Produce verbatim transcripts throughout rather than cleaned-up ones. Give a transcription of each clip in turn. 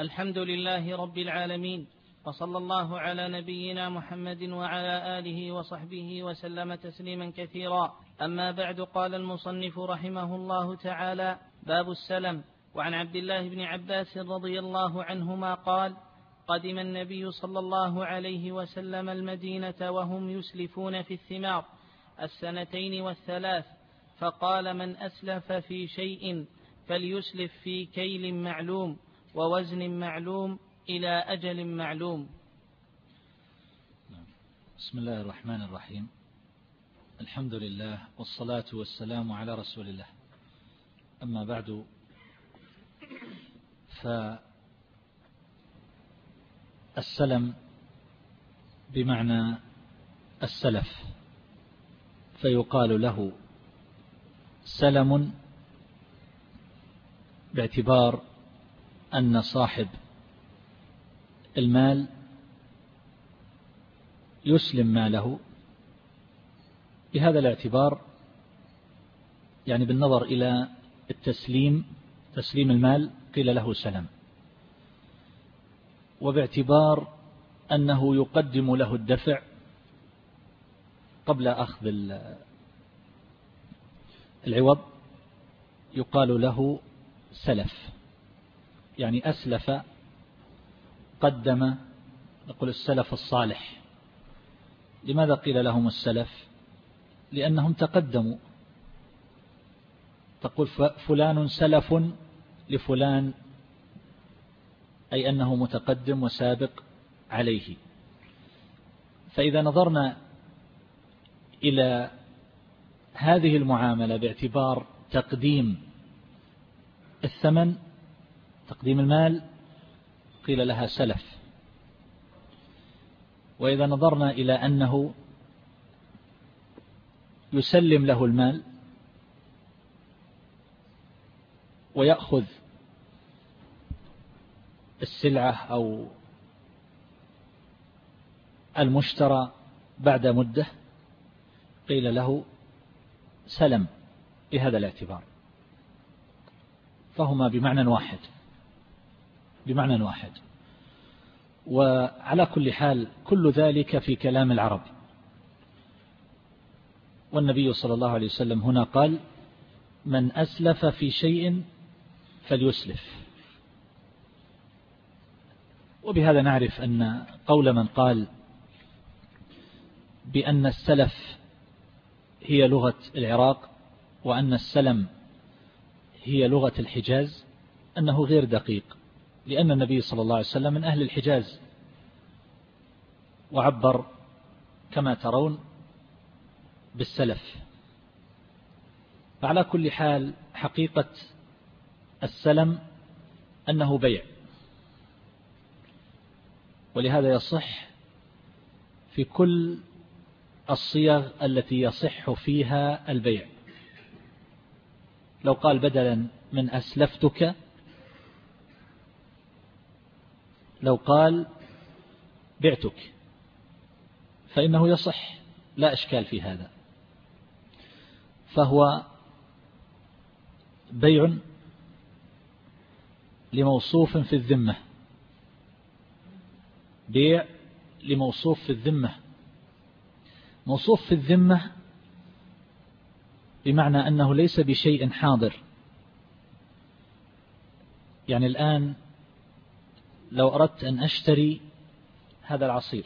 الحمد لله رب العالمين، وصلى الله على نبينا محمد وعلى آله وصحبه وسلم تسليما كثيرا. أما بعد، قال المصنف رحمه الله تعالى: باب السلم. وعن عبد الله بن عباس رضي الله عنهما قال: قدم النبي صلى الله عليه وسلم المدينة وهم يسلفون في الثمار السنتين والثلاث، فقال: من أسلف في شيء فليسلف في كيل معلوم ووزن معلوم إلى أجل معلوم. بسم الله الرحمن الرحيم. الحمد لله والصلاة والسلام على رسول الله. أما بعد، فالسلم بمعنى السلف، فيقال له سلم باعتبار أن صاحب المال يسلم ماله. بهذا الاعتبار، يعني بالنظر إلى التسليم، تسليم المال، قيل له سلم. وباعتبار أنه يقدم له الدفع قبل أخذ العوض، يقال له سلف، يعني أسلف، قدم، نقول السلف الصالح. لماذا قيل لهم السلف؟ لأنهم تقدموا. تقول فلان سلف لفلان، أي أنه متقدم وسابق عليه. فإذا نظرنا إلى هذه المعاملة باعتبار تقديم الثمن، تقديم المال، قيل لها سلف. وإذا نظرنا إلى أنه يسلم له المال ويأخذ السلعة أو المشترى بعد مدة، قيل له سلم بهذا الاعتبار. فهما بمعنى واحد، بمعنى واحد. وعلى كل حال كل ذلك في كلام العرب. والنبي صلى الله عليه وسلم هنا قال: من أسلف في شيء فليسلف. وبهذا نعرف أن قول من قال بأن السلف هي لغة العراق وأن السلم هي لغة الحجاز أنه غير دقيق، لأن النبي صلى الله عليه وسلم من أهل الحجاز، وعبر كما ترون بالسلف. فعلى كل حال حقيقة السلم أنه بيع، ولهذا يصح في كل الصيغ التي يصح فيها البيع. لو قال بدلا من أسلفتك، لو قال بعتك، فإنه يصح، لا إشكال في هذا. فهو بيع لموصوف في الذمة، بيع لموصوف في الذمة. موصوف في الذمة بمعنى أنه ليس بشيء حاضر. يعني الآن لو أردت أن أشتري هذا العصير،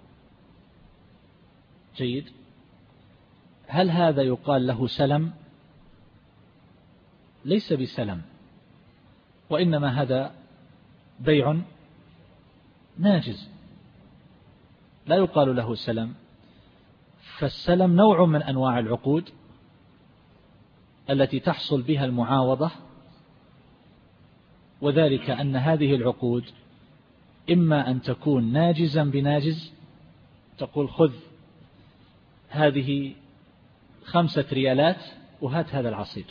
جيد، هل هذا يقال له سلم؟ ليس بسلم، وإنما هذا بيع ناجز، لا يقال له سلم. فالسلم نوع من أنواع العقود التي تحصل بها المعاوضة، وذلك أن هذه العقود إما أن تكون ناجزا بناجز، تقول خذ هذه خمسة ريالات وهات هذا العصير،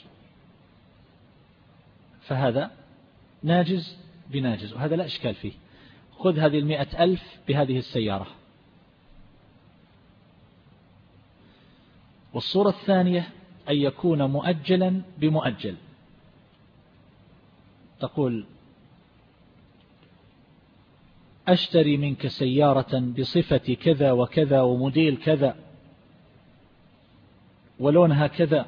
فهذا ناجز بناجز، وهذا لا إشكال فيه. خذ هذه المئة ألف بهذه السيارة. والصورة الثانية أن يكون مؤجلا بمؤجل، تقول أشتري منك سيارة بصفة كذا وكذا وموديل كذا ولونها كذا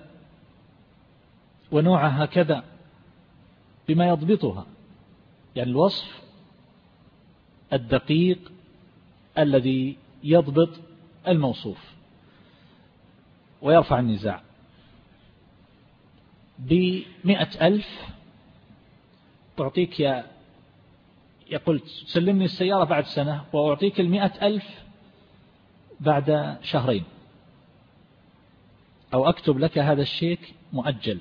ونوعها كذا بما يضبطها، يعني الوصف الدقيق الذي يضبط الموصوف ويرفع النزاع. بمئة ألف تعطيك يا يقول تسلمني السيارة بعد سنة وأعطيك المئة ألف بعد شهرين، أو أكتب لك هذا الشيك مؤجل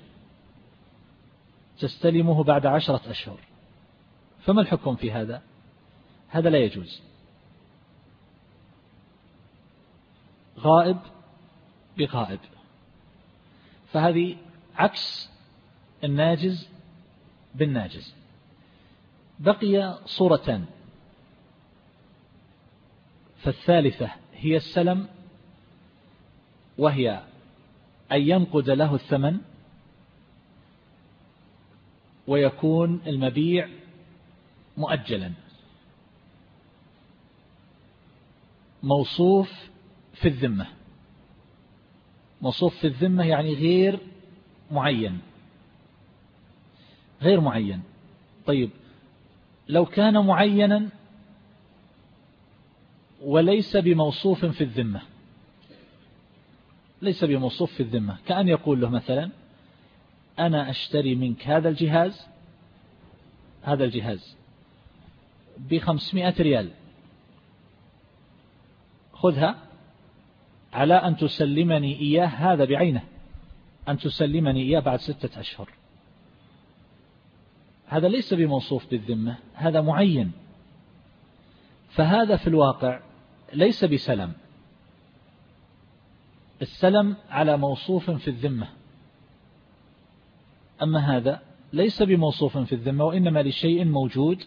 تستلمه بعد عشرة أشهر. فما الحكم في هذا؟ هذا لا يجوز. غائب بغائب، فهذه عكس الناجز بالناجز. بقي صورتان، فالثالثة هي السلم، وهي أن ينقد له الثمن ويكون المبيع مؤجلا موصوف في الذمة. موصوف في الذمة يعني غير معين، غير معين. طيب لو كان معينا وليس بموصوف في الذمة، ليس بموصوف في الذمة، كأن يقول له مثلا أنا أشتري منك هذا الجهاز هذا الجهاز بخمسمائة ريال، خذها على أن تسلمني إياه، هذا بعينه أن تسلمني إياه بعد ستة أشهر. هذا ليس بموصوف بالذمة، هذا معين. فهذا في الواقع ليس بسلم. السلم على موصوف في الذمة، أما هذا ليس بموصوف في الذمة وإنما لشيء موجود.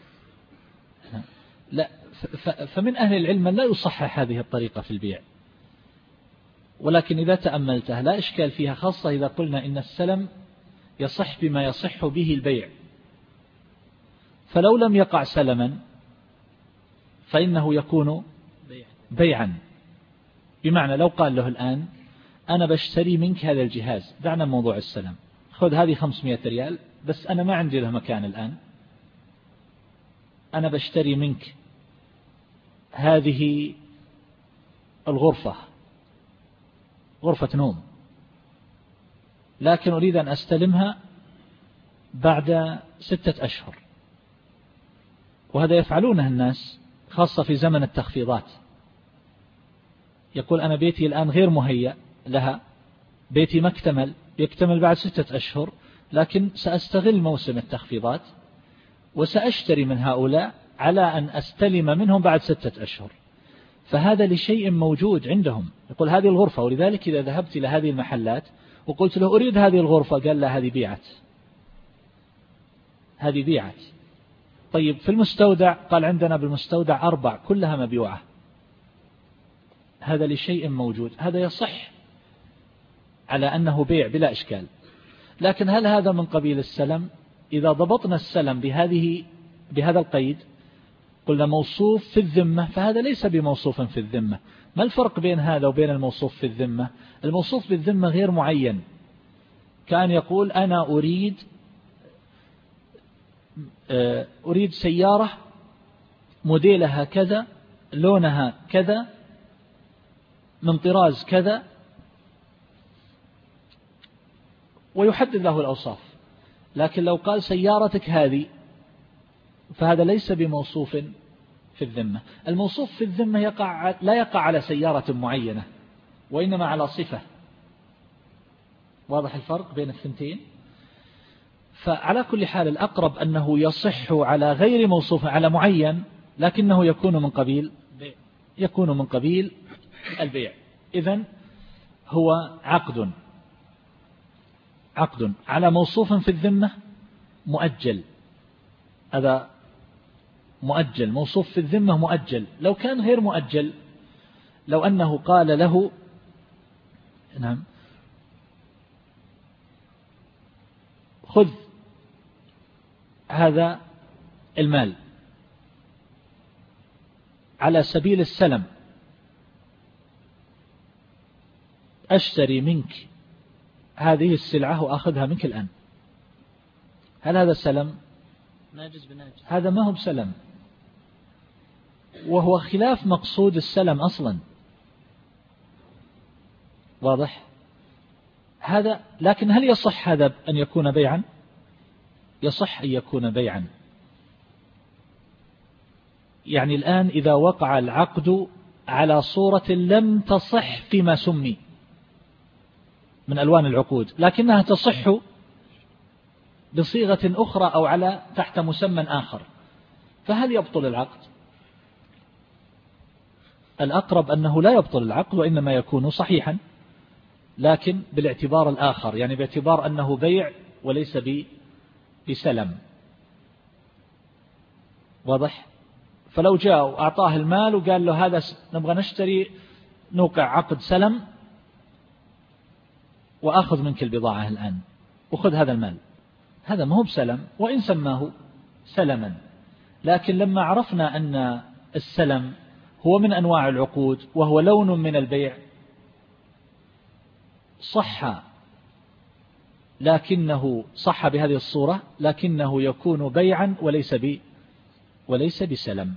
لا، فمن أهل العلم لا يصحح هذه الطريقة في البيع، ولكن إذا تأملتها لا إشكال فيها، خاصة إذا قلنا إن السلم يصح بما يصح به البيع. فلو لم يقع سلما فإنه يكون بيعا، بمعنى لو قال له الآن أنا بشتري منك هذا الجهاز، دعنا موضوع السلم، خذ هذه خمسمائة ريال بس أنا ما عندي له مكان الآن، أنا بشتري منك هذه الغرفة، غرفة نوم، لكن أريد أن أستلمها بعد ستة أشهر. وهذا يفعلونه الناس خاصة في زمن التخفيضات. يقول أنا بيتي الآن غير مهيأ لها، بيتي ما اكتمل، يكتمل بعد ستة أشهر، لكن سأستغل موسم التخفيضات وسأشتري من هؤلاء على أن أستلم منهم بعد ستة أشهر. فهذا لشيء موجود عندهم. يقول هذه الغرفة، ولذلك إذا ذهبت إلى هذه المحلات وقلت له أريد هذه الغرفة، قال لا هذه بيعت، هذه بيعت. طيب في المستودع، قال عندنا بالمستودع أربع كلها مبيوعة. هذا لشيء موجود، هذا يصح على أنه بيع بلا إشكال. لكن هل هذا من قبيل السلم؟ إذا ضبطنا السلم بهذه بهذا القيد، قلنا موصوف في الذمة، فهذا ليس بموصوف في الذمة. ما الفرق بين هذا وبين الموصوف في الذمة؟ الموصوف في الذمة غير معين، كان يقول أنا أريد أريد سيارة موديلها كذا، لونها كذا، من طراز كذا، ويحدد له الأوصاف. لكن لو قال سيارتك هذه، فهذا ليس بموصوف في الذمة. الموصوف في الذمة يقع لا يقع على سيارة معينة، وإنما على صفة. واضح الفرق بين الثنتين؟ فعلى كل حال الأقرب أنه يصح على غير موصوف، على معين، لكنه يكون من قبيل يكون من قبيل البيع. إذن هو عقد عقد على موصوف في الذمة مؤجل، هذا مؤجل، موصوف في الذمة مؤجل. لو كان غير مؤجل، لو أنه قال له نعم خذ هذا المال على سبيل السلم، أشتري منك هذه السلعة وأخذها منك الآن، هل هذا سلم؟ ناجز بناجز. هذا ما هو بسلم، وهو خلاف مقصود السلم أصلا، واضح هذا. لكن هل يصح هذا أن يكون بيعا؟ يصح أن يكون بيعا. يعني الآن إذا وقع العقد على صورة لم تصح فيما سمي من ألوان العقود، لكنها تصح بصيغة أخرى أو على تحت مسمى آخر، فهل يبطل العقد؟ الأقرب أنه لا يبطل العقد، وإنما يكون صحيحا، لكن بالاعتبار الآخر، يعني باعتبار أنه بيع وليس بسلم، واضح. فلو جاء وأعطاه المال وقال له هذا نبغى نشتري، نوقع عقد سلم وأخذ منك البضاعة الآن وخذ هذا المال، هذا ما هو بسلم وإن سماه سلما. لكن لما عرفنا أن السلم هو من أنواع العقود وهو لون من البيع، صح، لكنه صح بهذه الصورة، لكنه يكون بيعا وليس ب وليس بسلم،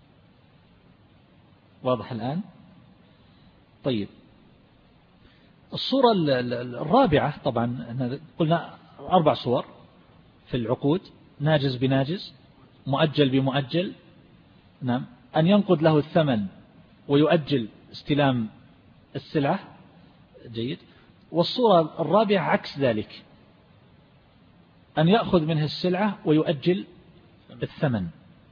واضح الآن. طيب الصورة الرابعة، طبعا قلنا أربع صور في العقود: ناجز بناجز، مؤجل بمؤجل، نعم، أن ينقض له الثمن ويؤجل استلام السلعة، جيد. والصورة الرابعة عكس ذلك، أن يأخذ منه السلعة ويؤجل الثمن،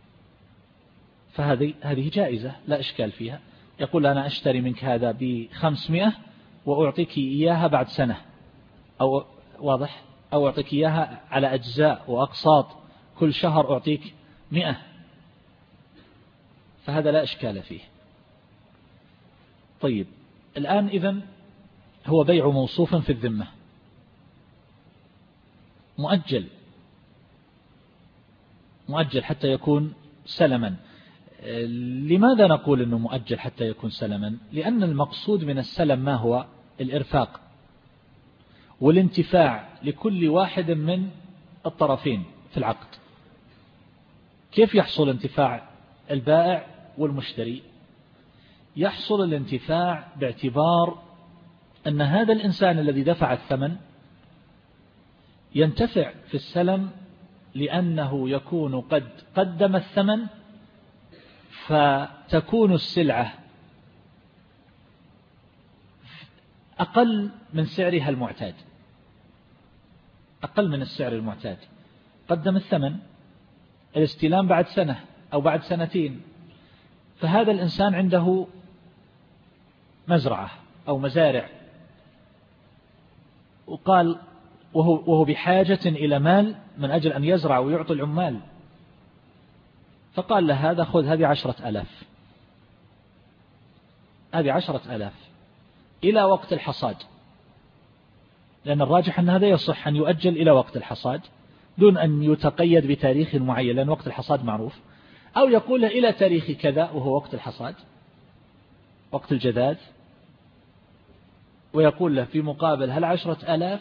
فهذه هذه جائزة لا إشكال فيها. يقول أنا أشتري منك هذا بخمسمائة وأعطيك إياها بعد سنة، أو واضح، أو أعطيك إياها على أجزاء وأقساط، كل شهر أعطيك مئة، فهذا لا إشكال فيه. طيب الآن إذن هو بيع موصوف في الذمة، مؤجل مؤجل حتى يكون سلما. لماذا نقول أنه مؤجل حتى يكون سلما؟ لأن المقصود من السلم ما هو؟ الإرفاق والانتفاع لكل واحد من الطرفين في العقد. كيف يحصل انتفاع البائع والمشتري؟ يحصل الانتفاع باعتبار أن هذا الإنسان الذي دفع الثمن ينتفع في السلم، لأنه يكون قد قدم الثمن، فتكون السلعة أقل من سعرها المعتاد، أقل من السعر المعتاد. قدم الثمن، الاستلام بعد سنة أو بعد سنتين، فهذا الإنسان عنده مزرعة أو مزارع، وقال وهو, وهو بحاجة إلى مال من أجل أن يزرع ويعطي العمال، فقال له هذا خذ هذه عشرة ألاف، هذه عشرة ألاف إلى وقت الحصاد، لأن الراجح أن هذا يصح أن يؤجل إلى وقت الحصاد دون أن يتقيد بتاريخ معين، لأن وقت الحصاد معروف، أو يقول له إلى تاريخ كذا وهو وقت الحصاد، وقت الجذاذ، ويقول له في مقابل هل عشرة ألاف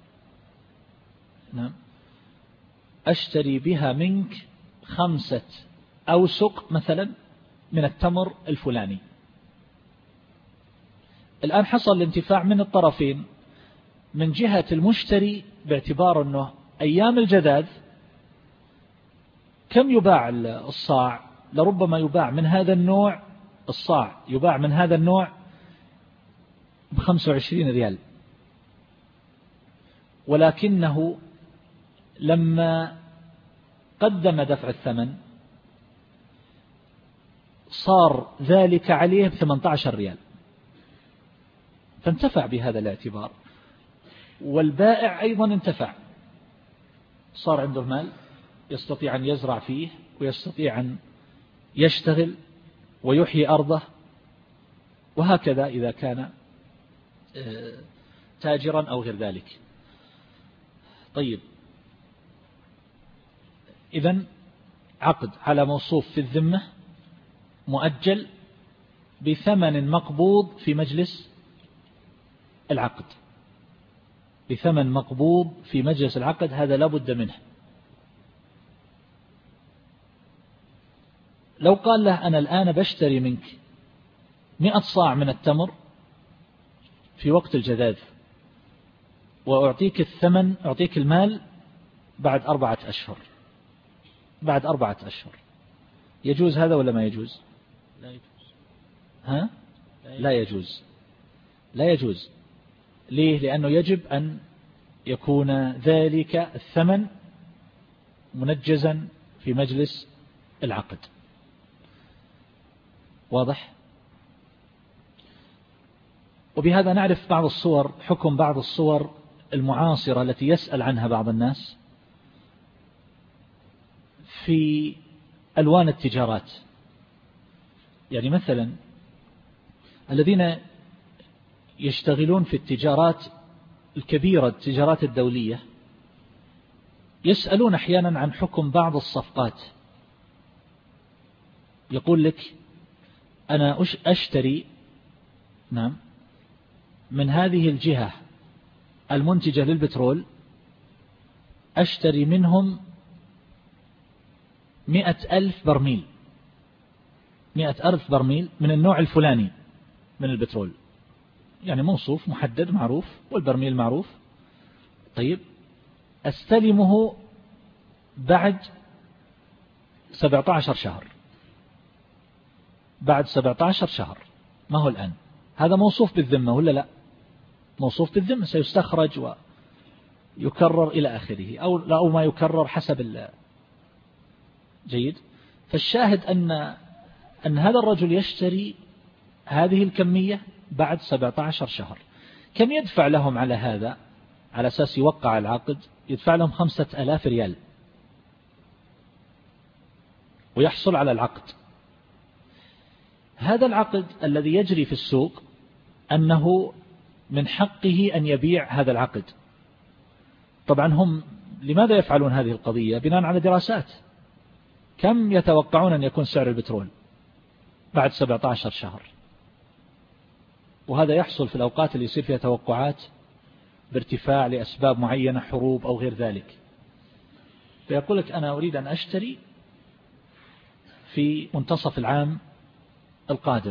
نعم أشتري بها منك خمسة أوسق مثلا من التمر الفلاني. الآن حصل الانتفاع من الطرفين، من جهة المشتري باعتبار أنه أيام الجذاذ كم يباع الصاع؟ لربما يباع من هذا النوع، الصاع يباع من هذا النوع بخمسة وعشرين ريال، ولكنه لما قدم دفع الثمن صار ذلك عليه بثمانية عشر ريال، فانتفع بهذا الاعتبار، والبائع أيضا انتفع، صار عنده مال يستطيع أن يزرع فيه ويستطيع أن يشتغل ويحيي أرضه، وهكذا إذا كان تاجرا أو غير ذلك. طيب إذن عقد على موصوف في الذمة مؤجل بثمن مقبوض في مجلس العقد، بثمن مقبوض في مجلس العقد، هذا لا بد منه. لو قال له أنا الآن بشتري منك مئة صاع من التمر في وقت الجذاذ وأعطيك الثمن، أعطيك المال بعد أربعة أشهر، بعد أربعة أشهر، يجوز هذا ولا ما يجوز؟ لا يجوز. ها؟ لا يجوز، لا يجوز. ليه؟ لأنه يجب أن يكون ذلك الثمن منجزا في مجلس العقد. واضح؟ وبهذا نعرف بعض الصور، حكم بعض الصور المعاصرة التي يسأل عنها بعض الناس في ألوان التجارات. يعني مثلا الذين يشتغلون في التجارات الكبيرة، التجارات الدولية، يسألون أحيانا عن حكم بعض الصفقات. يقول لك أنا أشتري نعم من هذه الجهة المنتجة للبترول، أشتري منهم مئة ألف برميل، مئة ألف برميل من النوع الفلاني من البترول، يعني موصوف محدد معروف والبرميل معروف. طيب أستلمه بعد سبعة عشر شهر، بعد سبعة عشر شهر، ما هو الآن هذا موصوف بالذمة ولا لا؟ موصوف بالذمة، سيستخرج ويكرر إلى آخره، أو لا أو ما يكرر حسب جيد. فالشاهد أن أن هذا الرجل يشتري هذه الكمية بعد سبعة عشر شهر. كم يدفع لهم على هذا؟ على أساس يوقع العقد يدفع لهم خمسة آلاف ريال ويحصل على العقد. هذا العقد الذي يجري في السوق أنه من حقه أن يبيع هذا العقد. طبعا هم لماذا يفعلون هذه القضية؟ بناء على دراسات. كم يتوقعون أن يكون سعر البترول بعد سبعة عشر شهر؟ وهذا يحصل في الأوقات اللي يصير فيها توقعات بارتفاع لأسباب معينة، حروب أو غير ذلك. فيقول لك أنا أريد أن أشتري في منتصف العام القادم.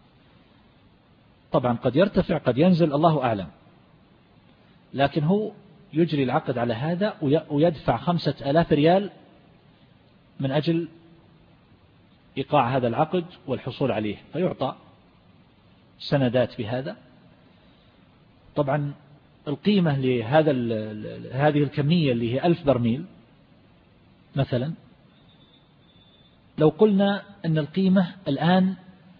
طبعا قد يرتفع قد ينزل، الله أعلم، لكن هو يجري العقد على هذا ويدفع خمسة آلاف ريال من أجل إيقاع هذا العقد والحصول عليه، فيعطى سندات بهذا. طبعا القيمة لهذا هذه الكمية اللي هي ألف برميل مثلا، لو قلنا أن القيمة الآن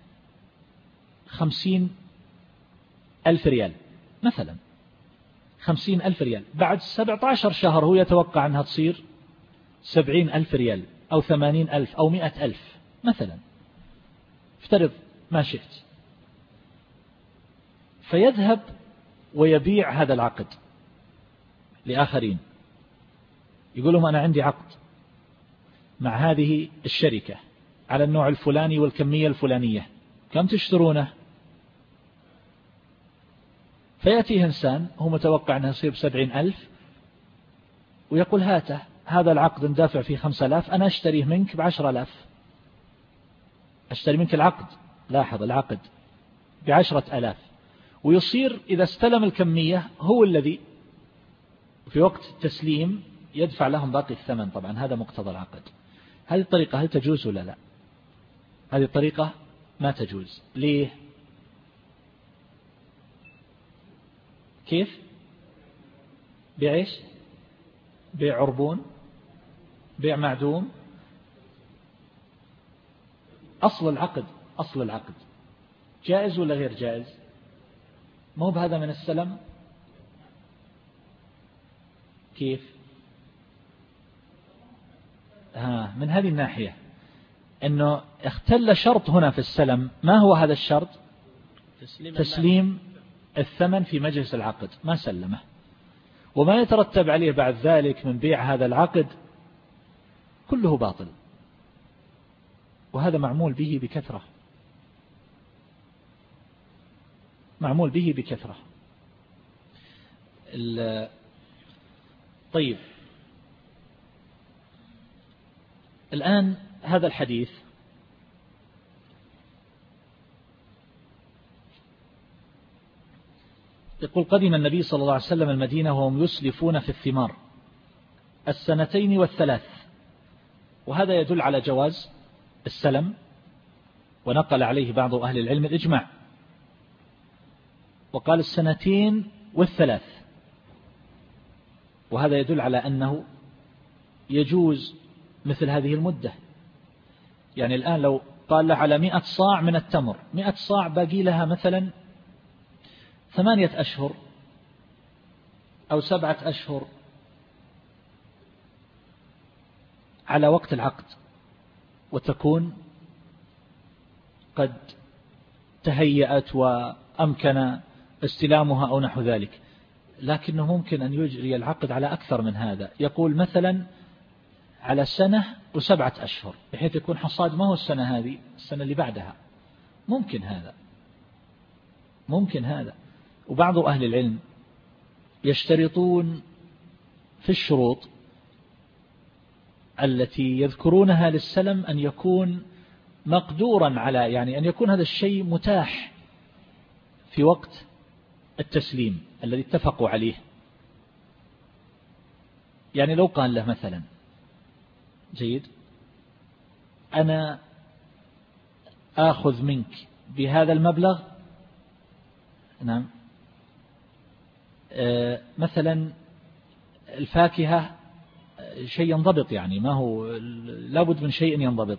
خمسين ألف ريال مثلا، خمسين ألف ريال، بعد سبعة عشر شهر هو يتوقع أنها تصير سبعين ألف ريال أو ثمانين ألف أو مئة ألف مثلا، افترض ما شئت. فيذهب ويبيع هذا العقد لآخرين، يقول لهم أنا عندي عقد مع هذه الشركة على النوع الفلاني والكمية الفلانية، كم تشترونه؟ فيأتيه إنسان هو متوقع أنه يصير بسبعين ألف ويقول هاته هذا العقد ندافع فيه خمسة آلاف، أنا أشتريه منك بعشر آلاف، أشتري منك العقد، لاحظ العقد بعشرة آلاف، ويصير إذا استلم الكمية هو الذي في وقت التسليم يدفع لهم باقي الثمن. طبعا هذا مقتضى العقد. هذه الطريقة هل تجوز ولا لا؟ هذه الطريقة ما تجوز. ليه؟ كيف؟ بيع إيش؟ بيع عربون، بيع معدوم. أصل العقد، أصل العقد جائز ولا غير جائز؟ مو بهذا من السلم؟ كيف؟ ها من هذه الناحية أنه اختل شرط هنا في السلم. ما هو هذا الشرط؟ تسليم, تسليم الثمن في مجلس العقد، ما سلمه، وما يترتب عليه بعد ذلك من بيع هذا العقد كله باطل، وهذا معمول به بكثرة. معمول به بكثرة. طيب الآن هذا الحديث يقول قدم النبي صلى الله عليه وسلم المدينة وهم يسلفون في الثمار السنتين والثلاث، وهذا يدل على جواز السلم، ونقل عليه بعض أهل العلم الإجماع، وقال السنتين والثلاث، وهذا يدل على أنه يجوز مثل هذه المدة. يعني الآن لو قال له على مئة صاع من التمر، مئة صاع باقي لها مثلا ثمانية أشهر أو سبعة أشهر على وقت العقد، وتكون قد تهيأت وأمكن استلامها أو نحو ذلك، لكنه ممكن أن يجري العقد على أكثر من هذا، يقول مثلا على سنة وسبعة أشهر، بحيث يكون حصاد ما هو السنة هذه، السنة اللي بعدها. ممكن هذا، ممكن هذا. وبعض أهل العلم يشترطون في الشروط التي يذكرونها للسلم أن يكون مقدورا على، يعني أن يكون هذا الشيء متاح في وقت التسليم الذي اتفقوا عليه. يعني لو قال له مثلا جيد أنا آخذ منك بهذا المبلغ، نعم، آه مثلا الفاكهة شيء ينضبط، يعني ما هو لابد من شيء ينضبط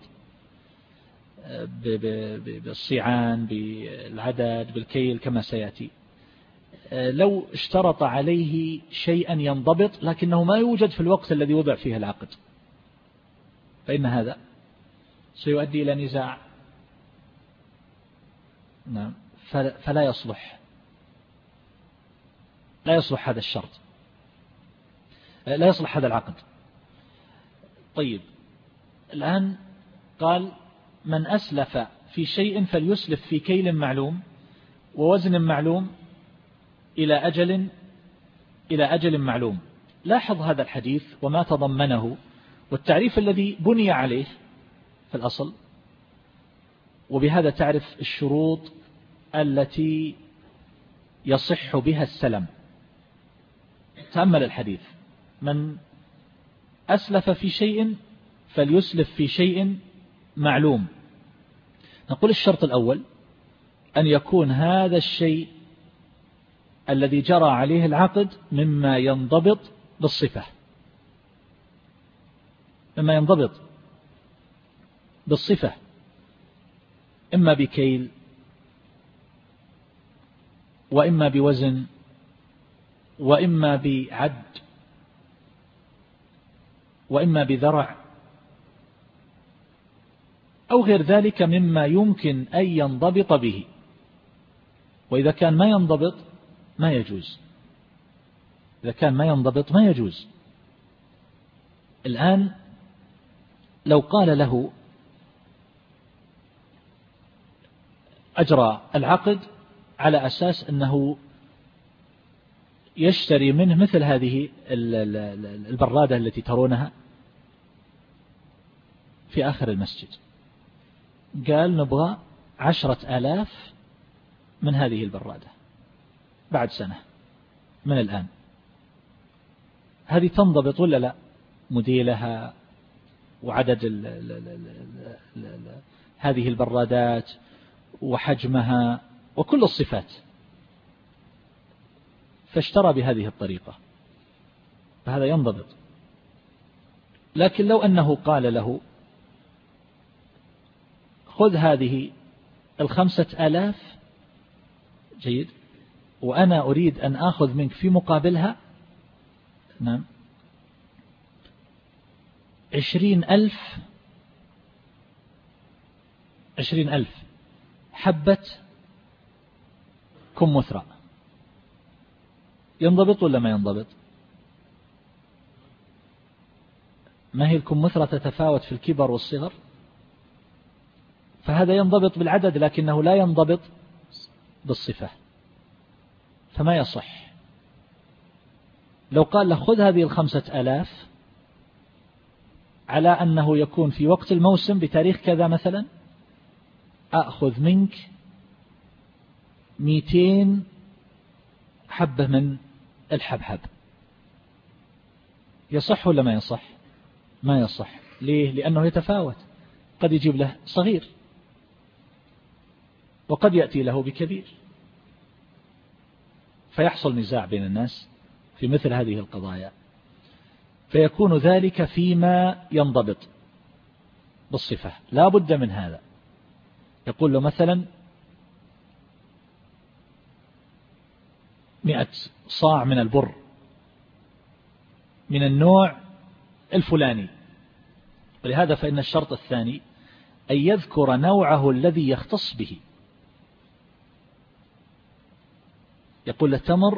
بالصيعان بالعدد بالكيل كما سيأتي. لو اشترط عليه شيئا ينضبط لكنه ما يوجد في الوقت الذي وضع فيه العقد، فإن هذا سيؤدي إلى نزاع، نعم، فلا يصلح لا يصلح هذا الشرط، لا يصلح هذا العقد. طيب الآن قال من أسلف في شيء فليسلف في كيل معلوم ووزن معلوم إلى أجل إلى أجل معلوم. لاحظ هذا الحديث وما تضمنه والتعريف الذي بني عليه في الأصل، وبهذا تعرف الشروط التي يصح بها السلم. تأمل الحديث: من أسلف في شيء فليسلف في شيء معلوم. نقول الشرط الأول أن يكون هذا الشيء الذي جرى عليه العقد مما ينضبط بالصفة، مما ينضبط بالصفة، إما بكيل وإما بوزن وإما بعد وإما بذرع أو غير ذلك مما يمكن أن ينضبط به. وإذا كان ما ينضبط ما يجوز، إذا كان ما ينضبط ما يجوز. الآن لو قال له أجرى العقد على أساس أنه يشتري منه مثل هذه البرادة التي ترونها في آخر المسجد، قال نبغى عشرة آلاف من هذه البرادة بعد سنة من الآن، هذه تنضبط ولا لا؟ موديلها وعدد ال ال ال ال ال ال هذه البرادات وحجمها وكل الصفات، فاشترى بهذه الطريقة فهذا ينضبط. لكن لو أنه قال له خذ هذه الخمسة آلاف جيد وأنا أريد أن آخذ منك في مقابلها نعم عشرين ألف عشرين ألف حبة كمثرى، ينضبط ولا ما ينضبط؟ ما هي الكمثرى تتفاوت في الكبر والصغر، فهذا ينضبط بالعدد لكنه لا ينضبط بالصفة. فما يصح. لو قال له خذ هذه الخمسة آلاف على أنه يكون في وقت الموسم بتاريخ كذا مثلا، أخذ منك مئتين حبة من الحبحب، يصح ولا ما يصح؟ ما يصح. ليه؟ لأنه يتفاوت، قد يجيب له صغير وقد يأتي له بكبير، فيحصل نزاع بين الناس في مثل هذه القضايا، فيكون ذلك فيما ينضبط بالصفة. لا بد من هذا. يقول له مثلا مئة صاع من البر من النوع الفلاني، ولهذا فإن الشرط الثاني أن يذكر نوعه الذي يختص به. يقول له تمر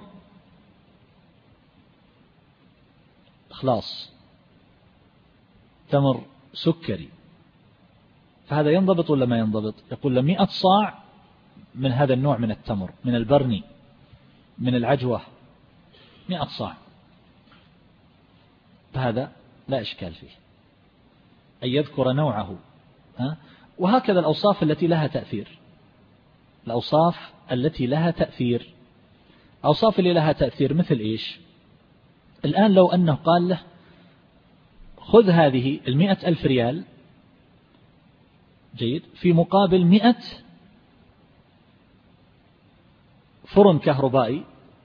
خلاص، تمر سكري، فهذا ينضبط ولا ما ينضبط؟ يقول له مئة صاع من هذا النوع من التمر، من البرني، من العجوة، مئة صاع، فهذا لا إشكال فيه أن يذكر نوعه. ها؟ وهكذا الأوصاف التي لها تأثير، الأوصاف التي لها تأثير، أوصاف اللي لها تأثير مثل إيش؟ الآن لو أنه قال له خذ هذه المئة ألف ريال جيد في مقابل مئة فرن كهربائي،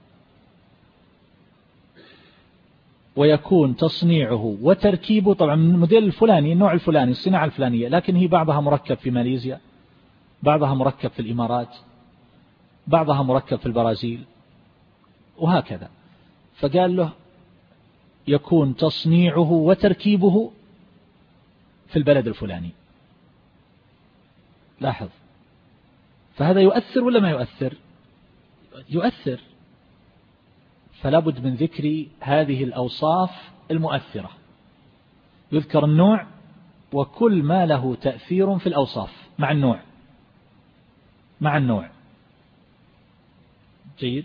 ويكون تصنيعه وتركيبه طبعا من الموديل الفلاني، النوع الفلاني، الصناعة الفلانية، لكن هي بعضها مركب في ماليزيا، بعضها مركب في الإمارات، بعضها مركب في البرازيل، وهكذا. فقال له يكون تصنيعه وتركيبه في البلد الفلاني. لاحظ، فهذا يؤثر ولا ما يؤثر؟ يؤثر. فلا بد من ذكر هذه الأوصاف المؤثرة، يذكر النوع وكل ما له تأثير في الأوصاف مع النوع مع النوع جيد.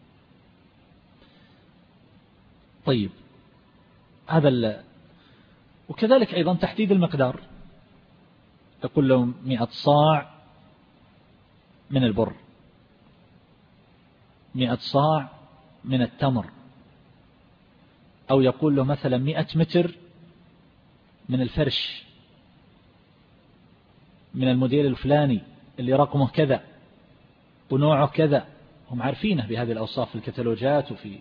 طيب هذا ال... وكذلك أيضا تحديد المقدار. يقول لهم مئة صاع من البر، مئة صاع من التمر، أو يقول له مثلا مئة متر من الفرش من الموديل الفلاني اللي رقمه كذا ونوعه كذا، هم عارفينه بهذه الأوصاف في الكتالوجات وفي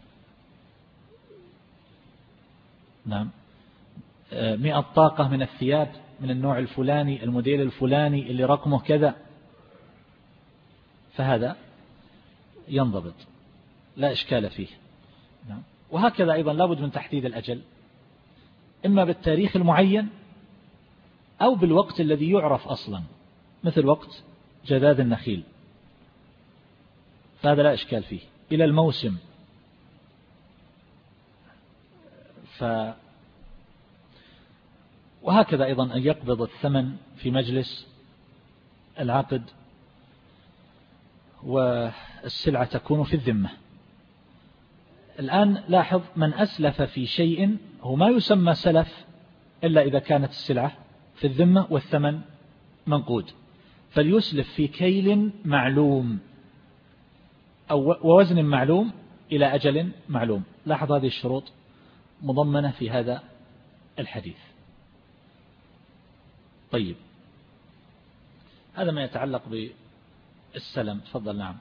نعم. مئة طاقة من الثياب من النوع الفلاني الموديل الفلاني اللي رقمه كذا، فهذا ينضبط لا إشكال فيه. نعم. وهكذا أيضا لابد من تحديد الأجل، إما بالتاريخ المعين أو بالوقت الذي يعرف أصلا، مثل وقت جذاذ النخيل، فهذا لا إشكال فيه، إلى الموسم. ف وهكذا أيضا أن يقبض الثمن في مجلس العقد والسلعة تكون في الذمة. الآن لاحظ، من أسلف في شيء هو ما يسمى سلف إلا إذا كانت السلعة في الذمة والثمن منقود، فليسلف في كيل معلوم أو ووزن معلوم إلى أجل معلوم. لاحظ هذه الشروط مضمنة في هذا الحديث. طيب هذا ما يتعلق بالسلم. تفضل. نعم.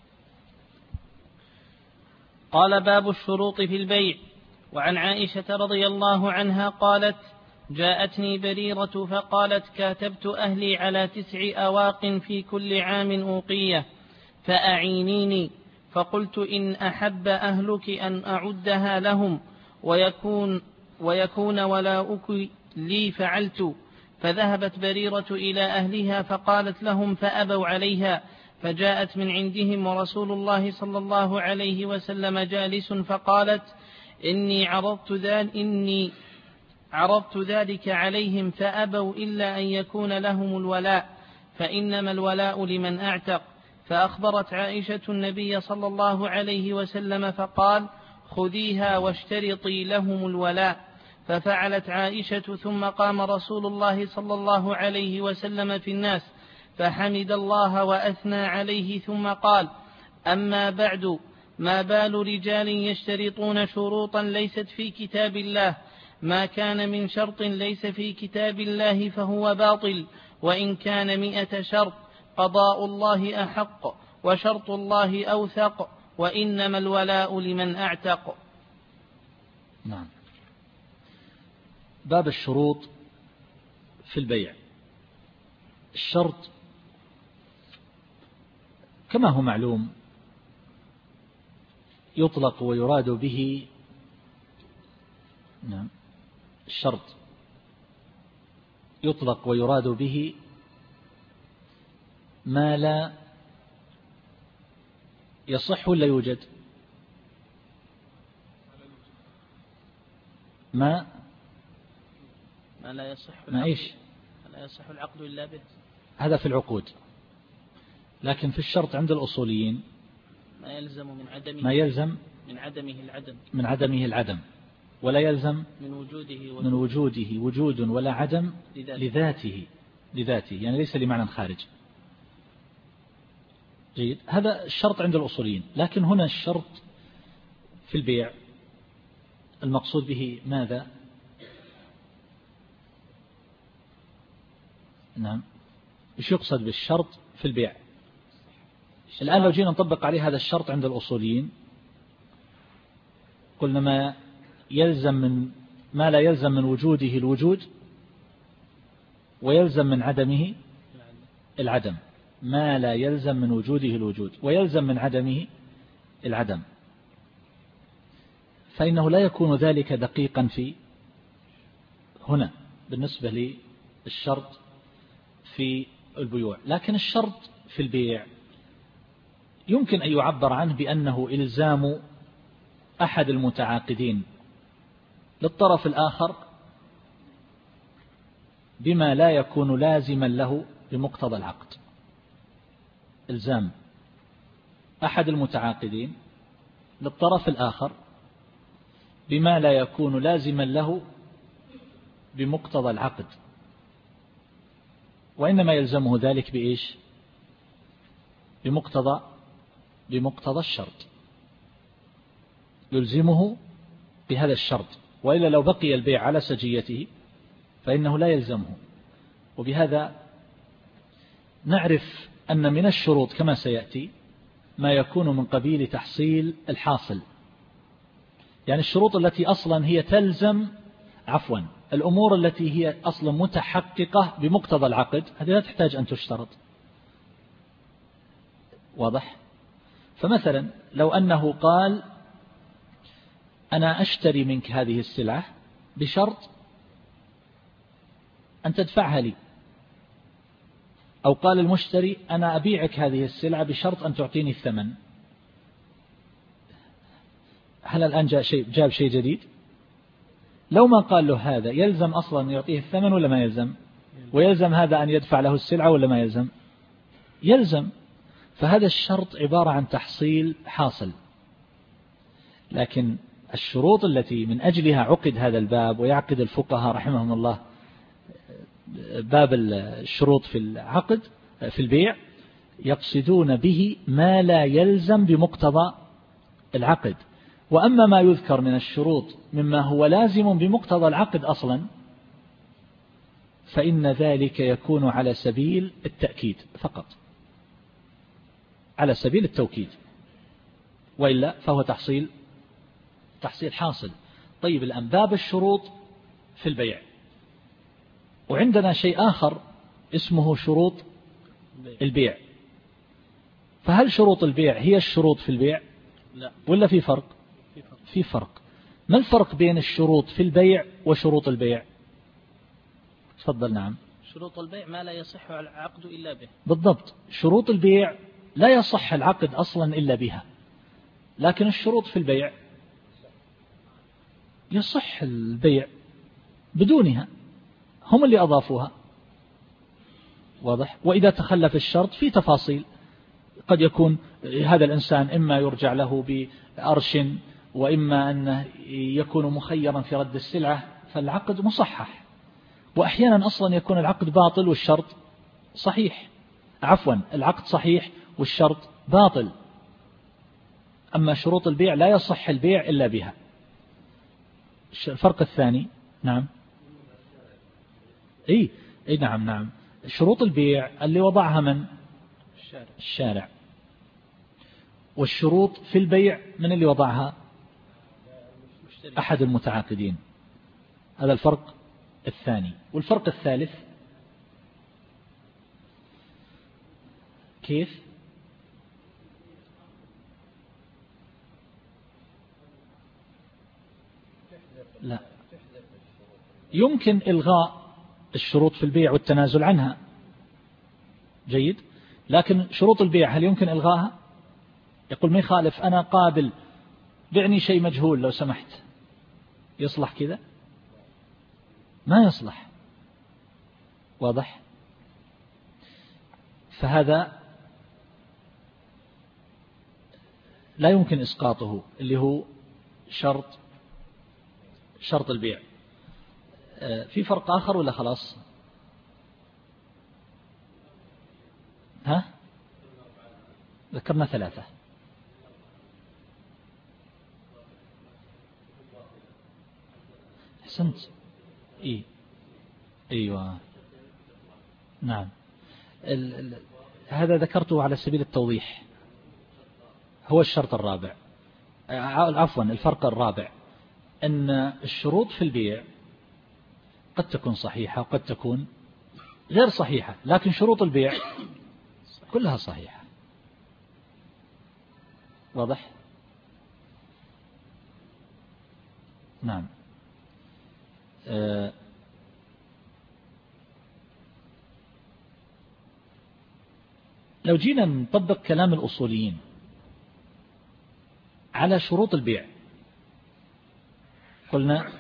قال باب الشروط في البيع. وعن عائشة رضي الله عنها قالت جاءتني بريرة فقالت كاتبت أهلي على تسع أواق في كل عام أوقية فأعينيني، فقلت إن أحب أهلك أن أعدها لهم ويكون, ويكون ولاؤك لي فعلت. فذهبت بريرة إلى أهلها فقالت لهم فأبوا عليها، فجاءت من عندهم ورسول الله صلى الله عليه وسلم جالس، فقالت إني عرضت ذلك, إني عرضت ذلك عليهم فأبوا إلا أن يكون لهم الولاء، فإنما الولاء لمن أعتق، فأخبرت عائشة النبي صلى الله عليه وسلم فقال: خذيها واشترطي لهم الولاء. ففعلت عائشة، ثم قام رسول الله صلى الله عليه وسلم في الناس فحمد الله وأثنى عليه ثم قال: أما بعد، ما بال رجال يشترطون شروطا ليست في كتاب الله، ما كان من شرط ليس في كتاب الله فهو باطل، وإن كان مئة شرط، قضاء الله أحق وشرط الله أوثق، وإنما الولاء لمن أعتق. نعم. باب الشروط في البيع. الشرط كما هو معلوم يطلق ويراد به نعم الشرط يطلق ويراد به ما لا يصح ولا يوجد؟ ما ما لا يصح ما إيش لا يصح العقد إلا به، هذا في العقود. لكن في الشرط عند الأصوليين ما يلزم من عدمه ما يلزم من عدمه العدم من عدمه العدم، ولا يلزم من وجوده وجود من وجوده وجود ولا عدم لذاته, لذاته لذاته يعني ليس لمعنى خارج. جيد. هذا الشرط عند الأصوليين. لكن هنا الشرط في البيع المقصود به ماذا؟ نعم، إيش يقصد بالشرط في البيع؟ الآن لو جينا نطبق عليه هذا الشرط عند الأصوليين قلنا ما يلزم من ما لا يلزم من وجوده الوجود ويلزم من عدمه العدم، ما لا يلزم من وجوده الوجود ويلزم من عدمه العدم، فإنه لا يكون ذلك دقيقا في هنا بالنسبة للشرط في البيوع. لكن الشرط في البيع يمكن أن يعبر عنه بأنه إلزام أحد المتعاقدين للطرف الآخر بما لا يكون لازما له بمقتضى العقد. إلزام أحد المتعاقدين للطرف الآخر بما لا يكون لازما له بمقتضى العقد، وإنما يلزمه ذلك بإيش؟ بمقتضى بمقتضى الشرط، يلزمه بهذا الشرط، وإلا لو بقي البيع على سجيته فإنه لا يلزمه. وبهذا نعرف أن من الشروط كما سيأتي ما يكون من قبيل تحصيل الحاصل، يعني الشروط التي أصلا هي تلزم عفوا الأمور التي هي أصلا متحققة بمقتضى العقد هذه لا تحتاج أن تشترط. واضح؟ فمثلا لو أنه قال أنا أشتري منك هذه السلعة بشرط أن تدفعها لي، أو قال المشتري أنا أبيعك هذه السلعة بشرط أن تعطيني الثمن، هل الآن جاء شيء جاب شيء جديد؟ لو ما قال له هذا يلزم أصلا أن يعطيه الثمن ولا ما يلزم؟ ويلزم هذا أن يدفع له السلعة ولا ما يلزم؟ يلزم. فهذا الشرط عبارة عن تحصيل حاصل. لكن الشروط التي من أجلها عقد هذا الباب ويعقد الفقهاء رحمهم الله باب الشروط في العقد في البيع يقصدون به ما لا يلزم بمقتضى العقد. وأما ما يذكر من الشروط مما هو لازم بمقتضى العقد أصلا فإن ذلك يكون على سبيل التأكيد فقط، على سبيل التوكيد، وإلا فهو تحصيل تحصيل حاصل. طيب الآن باب الشروط في البيع، وعندنا شيء آخر اسمه شروط البيع. فهل شروط البيع هي الشروط في البيع؟ لا. ولا في فرق؟ في فرق. ما الفرق بين الشروط في البيع وشروط البيع؟ تفضل. نعم. شروط البيع ما لا يصح العقد إلا به. بالضبط. شروط البيع لا يصح العقد أصلا إلا بها، لكن الشروط في البيع يصح البيع بدونها، هم اللي أضافوها. واضح؟ وإذا تخلف الشرط في تفاصيل، قد يكون هذا الإنسان إما يرجع له بأرش وإما أنه يكون مخيرا في رد السلعة، فالعقد مصحح. وأحيانا أصلا يكون العقد باطل والشرط صحيح، عفوا العقد صحيح والشرط باطل. أما شروط البيع لا يصح البيع إلا بها. الفرق الثاني نعم إيه إيه نعم نعم شروط البيع اللي وضعها من الشارع, الشارع. والشروط في البيع من اللي وضعها؟ أحد المتعاقدين. هذا الفرق الثاني. والفرق الثالث كيف؟ لا، يمكن إلغاء الشروط في البيع والتنازل عنها، جيد، لكن شروط البيع هل يمكن إلغاءها؟ يقول ما يخالف أنا قابل، بعني شيء مجهول لو سمحت، يصلح كذا؟ ما يصلح. واضح؟ فهذا لا يمكن إسقاطه، اللي هو شرط شرط البيع. في فرق آخر ولا خلاص؟ ها؟ ذكرنا ثلاثة. أحسنت. إيه أيوة نعم. ال... ال... هذا ذكرته على سبيل التوضيح، هو الشرط الرابع، عفوا الفرق الرابع، أن الشروط في البيع قد تكون صحيحة وقد تكون غير صحيحة، لكن شروط البيع كلها صحيحة. واضح؟ نعم. أه لو جينا نطبق كلام الأصوليين على شروط البيع، قلنا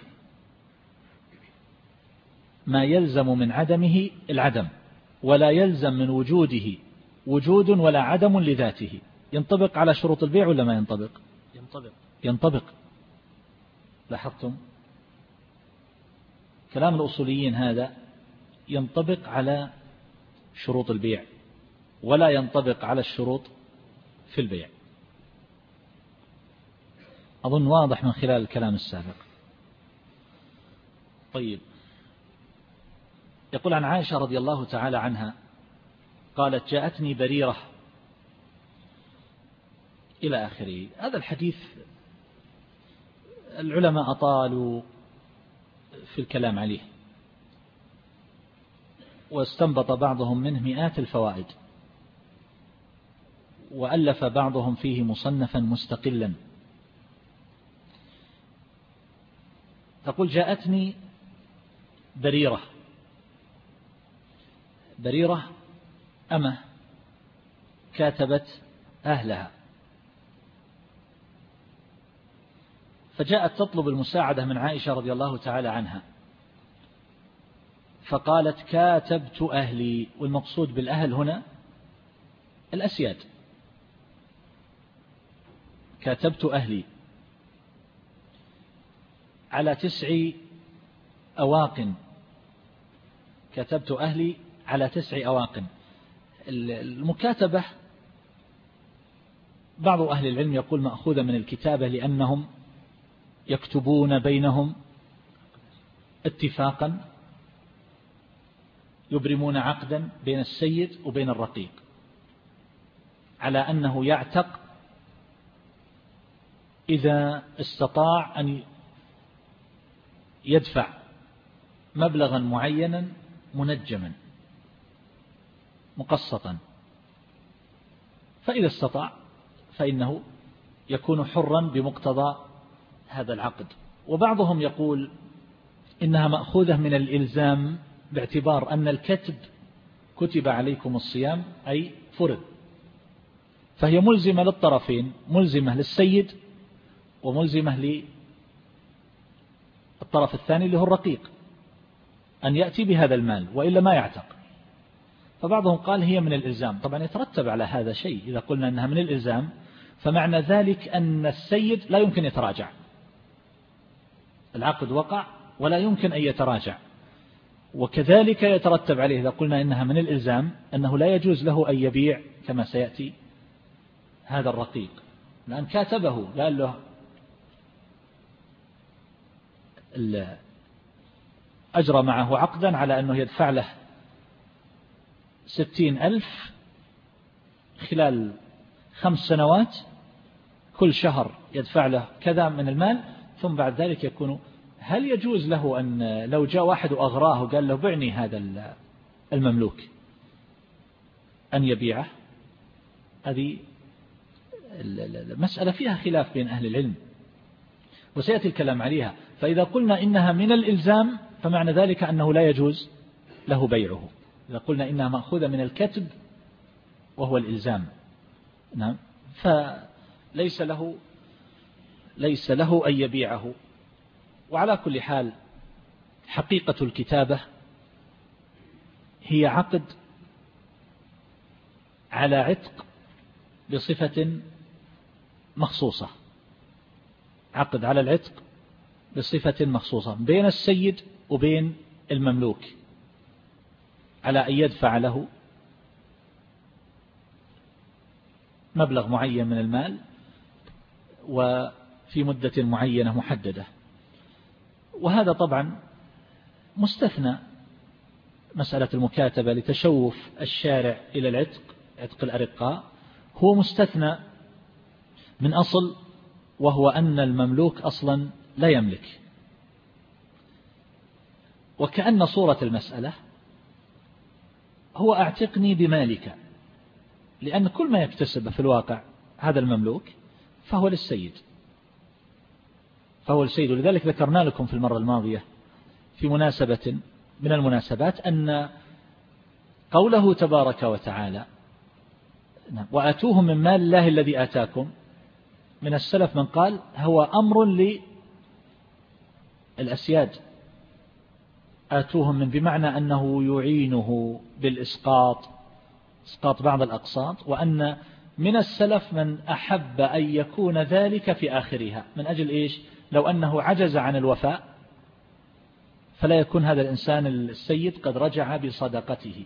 ما يلزم من عدمه العدم، ولا يلزم من وجوده وجود ولا عدم لذاته. ينطبق على شروط البيع ولا ما ينطبق؟ ينطبق. ينطبق. لاحظتم كلام الأصوليين هذا ينطبق على شروط البيع ولا ينطبق على الشروط في البيع. أظن واضح من خلال الكلام السابق. طيب، يقول عن عائشة رضي الله تعالى عنها قالت جاءتني بريرة إلى آخره. هذا الحديث العلماء أطالوا في الكلام عليه، واستنبط بعضهم منه مئات الفوائد، وألف بعضهم فيه مصنفا مستقلا. تقول جاءتني بريرة. بريرة أمه كاتبت أهلها، فجاءت تطلب المساعدة من عائشة رضي الله تعالى عنها، فقالت كاتبت أهلي، والمقصود بالأهل هنا الأسياد. كاتبت أهلي على تسع أواق. كتبت أهلي على تسع أواق. المكاتبة بعض أهل العلم يقول مأخوذة من الكتابة، لأنهم يكتبون بينهم اتفاقا، يبرمون عقدا بين السيد وبين الرقيق على أنه يعتق إذا استطاع أن يدفع مبلغا معينا منجما مقسطا، فإذا استطاع فإنه يكون حرا بمقتضى هذا العقد. وبعضهم يقول إنها مأخوذة من الإلزام، باعتبار أن الكتب كتب عليكم الصيام أي فرض، فهي ملزمة للطرفين، ملزمة للسيد وملزمة للطرف الثاني اللي هو الرقيق أن يأتي بهذا المال، وإلا ما يعتق. فبعضهم قال هي من الإلزام. طبعا يترتب على هذا شيء، إذا قلنا أنها من الإلزام فمعنى ذلك أن السيد لا يمكن يتراجع، العقد وقع ولا يمكن أن يتراجع. وكذلك يترتب عليه إذا قلنا إنها من الإلزام أنه لا يجوز له أن يبيع كما سيأتي هذا الرقيق، لأن كاتبه قال له أجرى معه عقدا على أنه يدفع له ستين ألف خلال خمس سنوات، كل شهر يدفع له كذا من المال، ثم بعد ذلك يكون. هل يجوز له أن لو جاء واحد وأغراه وقال له بعني هذا المملوك أن يبيعه؟ هذه المسألة فيها خلاف بين أهل العلم وسيأتي الكلام عليها. فإذا قلنا إنها من الإلزام فمعنى ذلك أنه لا يجوز له بيعه. إذا قلنا إنها مأخوذة من الكتب وهو الإلزام، نعم، فليس له ليس له أن يبيعه. وعلى كل حال حقيقة الكتابة هي عقد على عتق بصفة مخصوصة، عقد على العتق بصفة مخصوصة بين السيد وبين المملوك على أن يدفع له مبلغ معين من المال وفي مدة معينة محددة. وهذا طبعا مستثنى مسألة المكاتبة لتشوف الشارع إلى العتق، عتق الأرقاء، هو مستثنى من أصل، وهو أن المملوك أصلا لا يملك. وكأن صورة المسألة هو أعتقني بمالك، لأن كل ما يكتسب في الواقع هذا المملوك فهو للسيد فهو السيد. ولذلك ذكرنا لكم في المرة الماضية في مناسبة من المناسبات أن قوله تبارك وتعالى وآتوهم من مال الله الذي آتاكم، من السلف من قال هو أمر للأسياد، آتوهم من بمعنى أنه يعينه بالإسقاط، إسقاط بعض الأقساط، وأن من السلف من أحب أن يكون ذلك في آخرها، من أجل إيش؟ لو أنه عجز عن الوفاء فلا يكون هذا الإنسان السيد قد رجع بصدقته.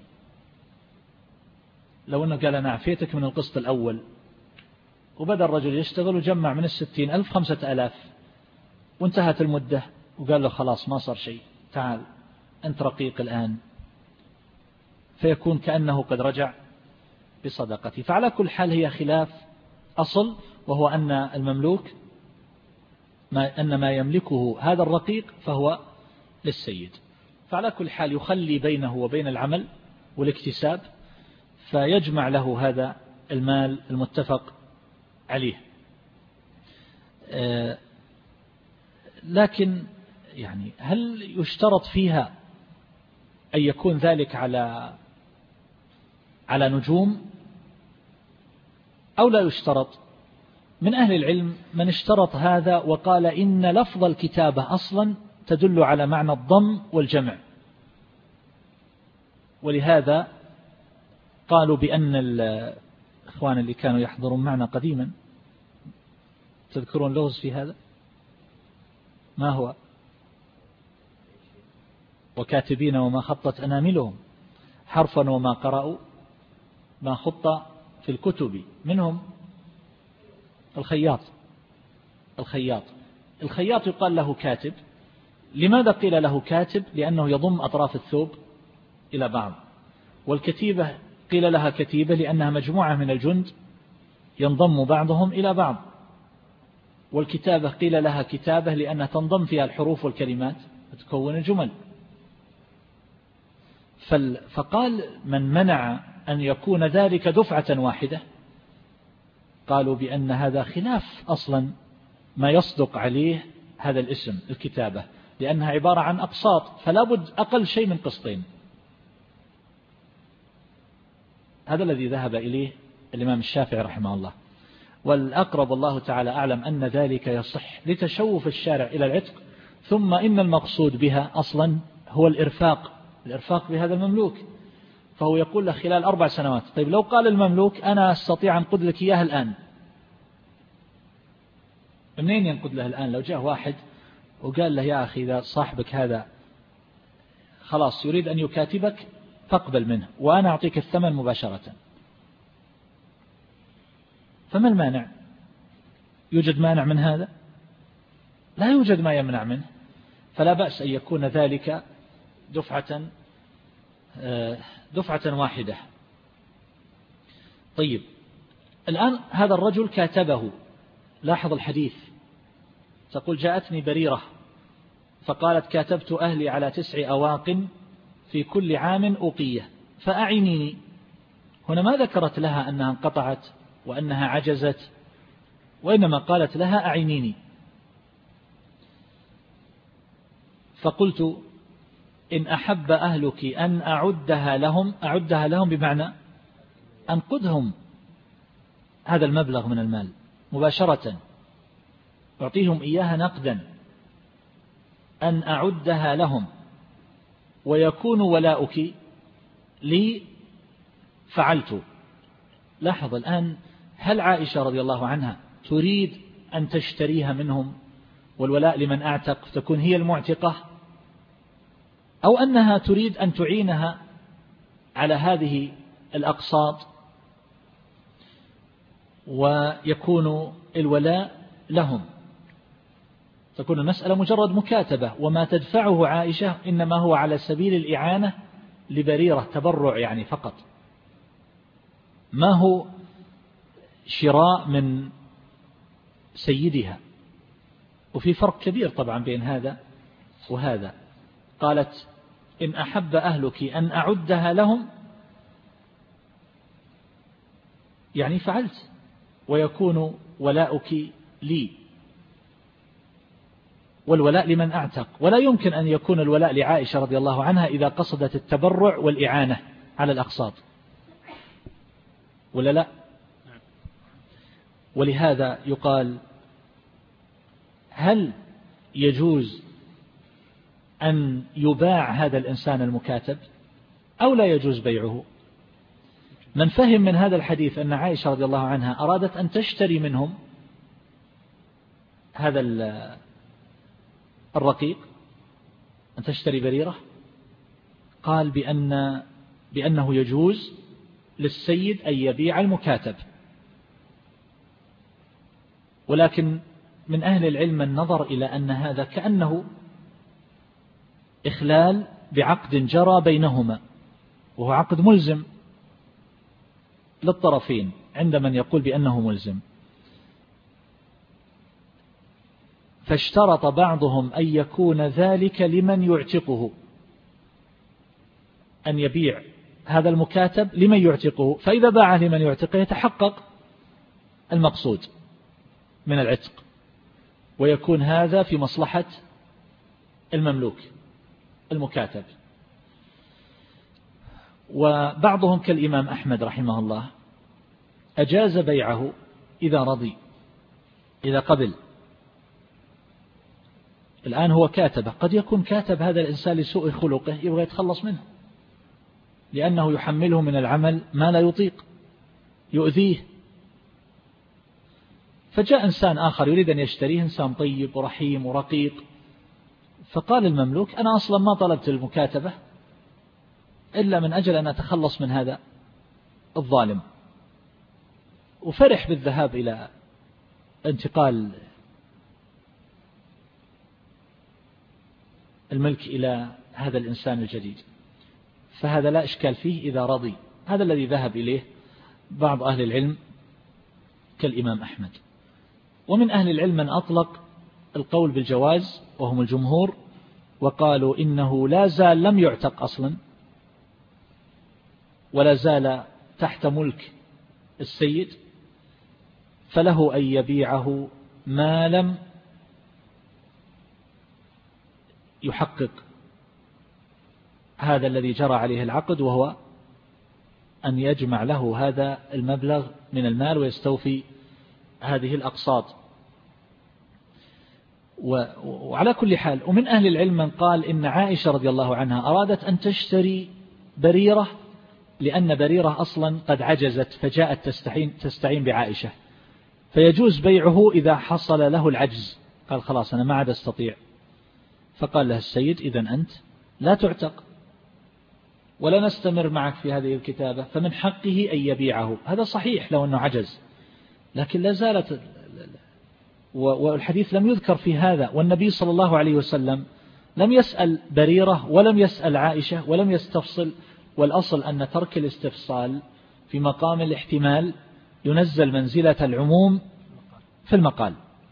لو أنه قال أنا عفيتك من القسط الأول وبدأ الرجل يشتغل وجمع من الستين ألف خمسة ألاف وانتهت المدة وقال له خلاص ما صار شيء، تعال أنت رقيق الآن، فيكون كأنه قد رجع بصدقته. فعلى كل حال هي خلاف أصل، وهو أن المملوك ما أن ما يملكه هذا الرقيق فهو للسيد. فعلى كل حال يخلي بينه وبين العمل والاكتساب، فيجمع له هذا المال المتفق عليه. لكن يعني هل يشترط فيها أن يكون ذلك على على نجوم أو لا يشترط؟ من أهل العلم من اشترط هذا وقال إن لفظ الكتابة أصلا تدل على معنى الضم والجمع، ولهذا قالوا بأن الإخوان اللي كانوا يحضرون معنا قديما، تذكرون لغز في هذا؟ ما هو؟ وكاتبين وما خطت أناملهم حرفا وما قرأوا ما خط في الكتب، منهم الخياط. الخياط الخياط يقال له كاتب. لماذا قيل له كاتب؟ لأنه يضم أطراف الثوب إلى بعض. والكتيبة قيل لها كتيبة لأنها مجموعة من الجند ينضم بعضهم إلى بعض. والكتابة قيل لها كتابة لأنها تنضم فيها الحروف والكلمات وتكون الجمل. فقال من منع أن يكون ذلك دفعة واحدة قالوا بأن هذا خلاف أصلا ما يصدق عليه هذا الاسم الكتابة، لأنها عبارة عن أقساط، فلا بد أقل شيء من قسطين. هذا الذي ذهب إليه الإمام الشافعي رحمه الله. والأقرب الله تعالى أعلم أن ذلك يصح لتشوف الشارع إلى العتق، ثم إن المقصود بها أصلا هو الإرفاق الإرفاق بهذا المملوك. فهو يقول له خلال أربع سنوات. طيب لو قال المملوك أنا أستطيع أن أنقذ لك إياها الآن، منين ينقذ له الآن؟ لو جاء واحد وقال له يا أخي إذا صاحبك هذا خلاص يريد أن يكاتبك فاقبل منه وأنا أعطيك الثمن مباشرة، فما المانع؟ يوجد مانع من هذا؟ لا يوجد ما يمنع منه، فلا بأس أن يكون ذلك دفعة دفعة واحدة. طيب الآن هذا الرجل كاتبه، لاحظ الحديث، تقول جاءتني بريرة فقالت كاتبت أهلي على تسع أواق في كل عام أوقية فأعينيني. هنا ما ذكرت لها أنها انقطعت وأنها عجزت، وإنما قالت لها أعينيني. فقلت إن أحب أهلك أن أعدها لهم، أعدها لهم بمعنى أنقذهم هذا المبلغ من المال مباشرة، أعطيهم إياها نقدا، أن أعدها لهم ويكون ولاؤك لي فعلت. لاحظ الآن، هل عائشة رضي الله عنها تريد أن تشتريها منهم والولاء لمن أعتق تكون هي المعتقة، أو أنها تريد أن تعينها على هذه الأقساط ويكون الولاء لهم؟ تكون المسألة مجرد مكاتبة، وما تدفعه عائشة إنما هو على سبيل الإعانة لبريرة، تبرع يعني فقط، ما هو شراء من سيدها. وفي فرق كبير طبعا بين هذا وهذا. قالت إن أحب أهلك أن أعدها لهم يعني فعلت، ويكون ولاؤك لي، والولاء لمن أعتق. ولا يمكن أن يكون الولاء لعائشة رضي الله عنها إذا قصدت التبرع والإعانة على الأقساط، ولا لا؟ ولهذا يقال هل يجوز أن يباع هذا الإنسان المكاتب أو لا يجوز بيعه؟ من فهم من هذا الحديث أن عائشة رضي الله عنها أرادت أن تشتري منهم هذا الرقيق، أن تشتري بريرة، قال بأن بأنه يجوز للسيد أن يبيع المكاتب. ولكن من أهل العلم النظر إلى أن هذا كأنه إخلال بعقد جرى بينهما، وهو عقد ملزم للطرفين عند من يقول بأنه ملزم. فاشترط بعضهم أن يكون ذلك لمن يعتقه، أن يبيع هذا المكاتب لمن يعتقه، فإذا باعه لمن يعتقه يتحقق المقصود من العتق، ويكون هذا في مصلحة المملوك المكاتب. وبعضهم كالإمام أحمد رحمه الله أجاز بيعه إذا رضي، إذا قبل. الآن هو كاتبه، قد يكون كاتب هذا الإنسان لسوء خلقه يبغى يتخلص منه، لأنه يحمله من العمل ما لا يطيق، يؤذيه. فجاء إنسان آخر يريد أن يشتريه، إنسان طيب ورحيم ورقيق، فقال المملوك أنا أصلا ما طلبت المكاتبة إلا من أجل أن أتخلص من هذا الظالم، وفرح بالذهاب إلى انتقال الملك إلى هذا الإنسان الجديد. فهذا لا إشكال فيه إذا رضي. هذا الذي ذهب إليه بعض أهل العلم كالإمام أحمد. ومن أهل العلم من أطلق القول بالجواز وهم الجمهور، وقالوا إنه لا زال لم يعتق أصلا، ولا زال تحت ملك السيد، فله أن يبيعه ما لم يحقق هذا الذي جرى عليه العقد، وهو أن يجمع له هذا المبلغ من المال ويستوفي هذه الأقساط. وعلى كل حال، ومن أهل العلم من قال إن عائشة رضي الله عنها أرادت أن تشتري بريرة لأن بريرة أصلا قد عجزت فجاءت تستعين, تستعين بعائشة، فيجوز بيعه إذا حصل له العجز. قال خلاص أنا ما عاد أستطيع، فقال له السيد إذن أنت لا تعتق ولا نستمر معك في هذه الكتابة، فمن حقه أن يبيعه. هذا صحيح لو أنه عجز، لكن لا زالت، والحديث لم يذكر في هذا، والنبي صلى الله عليه وسلم لم يسأل بريرة ولم يسأل عائشة ولم يستفصل. والأصل أن ترك الاستفصال في مقام الاحتمال ينزل منزلة العموم في المقال.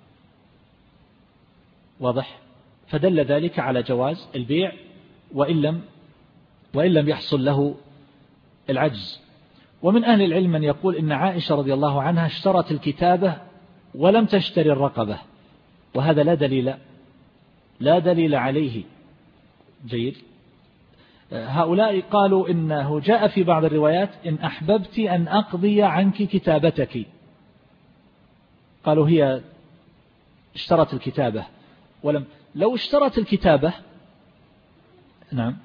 واضح؟ فدل ذلك على جواز البيع وإن لم وإن لم يحصل له العجز. ومن أهل العلم من يقول إن عائشة رضي الله عنها اشترت الكتابة ولم تشتري الرقبة، وهذا لا دليل لا دليل عليه. جيد. هؤلاء قالوا إنه جاء في بعض الروايات إن أحببت أن أقضي عنك كتابتك، قالوا هي اشترت الكتابة ولم. لو اشترت الكتابة، نعم،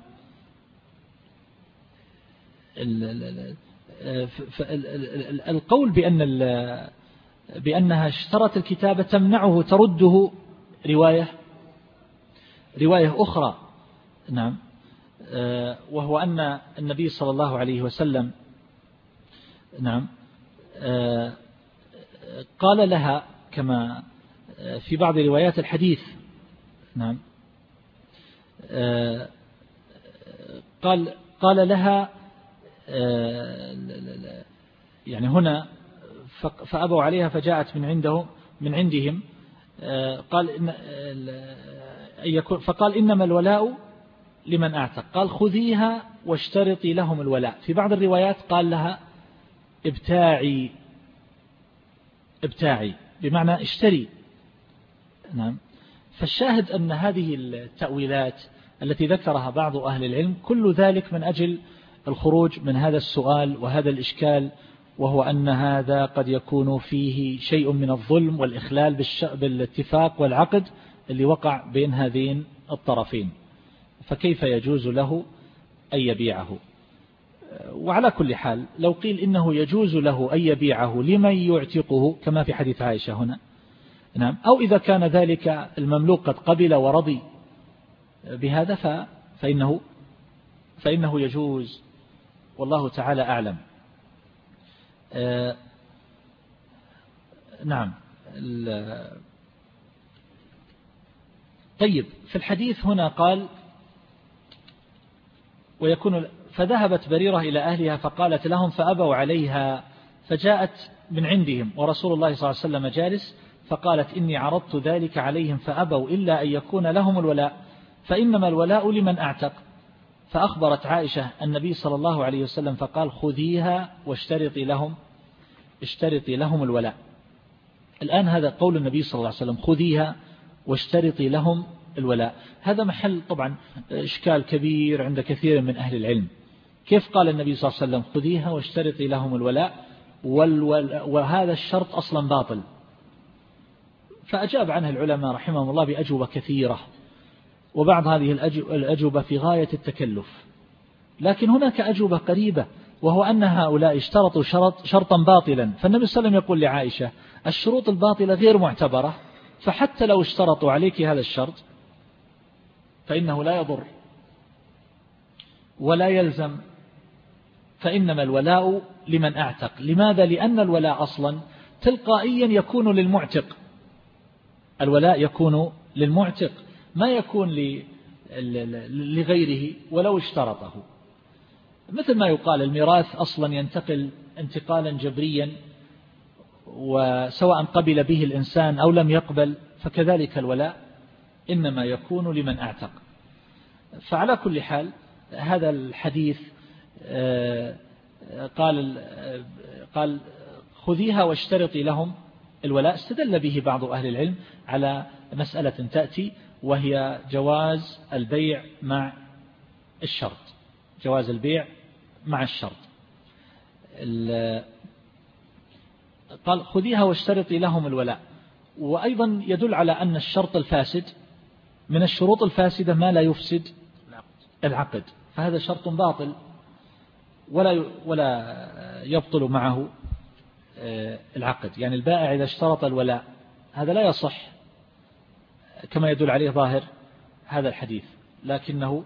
القول بأن بأنها اشترت الكتابة تمنعه ترده رواية رواية أخرى، نعم، وهو أن النبي صلى الله عليه وسلم، نعم، قال لها كما في بعض روايات الحديث، نعم، قال قال لها يعني هنا فأبوا عليها فجاءت من عنده من عندهم، قال إن فقال إنما الولاء لمن أعتق، قال خذيها واشترطي لهم الولاء. في بعض الروايات قال لها ابتاعي ابتاعي بمعنى اشتري، نعم. فالشاهد أن هذه التأويلات التي ذكرها بعض أهل العلم كل ذلك من أجل الخروج من هذا السؤال وهذا الإشكال، وهو أن هذا قد يكون فيه شيء من الظلم والإخلال بالاتفاق والعقد اللي وقع بين هذين الطرفين، فكيف يجوز له أن يبيعه؟ وعلى كل حال لو قيل إنه يجوز له أن يبيعه لمن يعتقه كما في حديث عائشة هنا، نعم، أو إذا كان ذلك المملوك قد قبل ورضي بهذا فإنه فإنه يجوز، والله تعالى أعلم. آه نعم. طيب، في الحديث هنا قال ويكون فذهبت بريرة إلى أهلها فقالت لهم فأبوا عليها، فجاءت من عندهم ورسول الله صلى الله عليه وسلم جالس، فقالت إني عرضت ذلك عليهم فأبوا إلا أن يكون لهم الولاء، فإنما الولاء لمن أعتق. فأخبرت عائشة النبي صلى الله عليه وسلم فقال خذيها واشترطي لهم اشترطي لهم الولاء. الآن هذا قول النبي صلى الله عليه وسلم خذيها واشترطي لهم الولاء، هذا محل طبعا إشكال كبير عند كثير من أهل العلم. كيف قال النبي صلى الله عليه وسلم خذيها واشترطي لهم الولاء وهذا الشرط أصلا باطل؟ فأجاب عنه العلماء رحمهم الله بأجوبة كثيرة، وبعض هذه الأجوبة في غاية التكلف، لكن هناك أجوبة قريبة، وهو أن هؤلاء اشترطوا شرط شرطا باطلا، فالنبي صلى الله عليه وسلم يقول لعائشة الشروط الباطلة غير معتبرة، فحتى لو اشترطوا عليك هذا الشرط فإنه لا يضر ولا يلزم، فإنما الولاء لمن أعتق. لماذا؟ لأن الولاء أصلا تلقائيا يكون للمعتق، الولاء يكون للمعتق ما يكون لغيره ولو اشترطه. مثل ما يقال الميراث أصلا ينتقل انتقالا جبريا، وسواء قبل به الإنسان أو لم يقبل، فكذلك الولاء إنما يكون لمن أعتق. فعلى كل حال هذا الحديث قال قال خذيها واشترطي لهم الولاء، استدل به بعض أهل العلم على مسألة تأتي، وهي جواز البيع مع الشرط، جواز البيع مع الشرط. قال خذيها واشترطي لهم الولاء، وأيضا يدل على أن الشرط الفاسد من الشروط الفاسدة ما لا يفسد العقد، فهذا شرط باطل. ولا ولا يبطل معه العقد. يعني البائع إذا اشترط الولاء هذا لا يصح كما يدل عليه ظاهر هذا الحديث. لكنه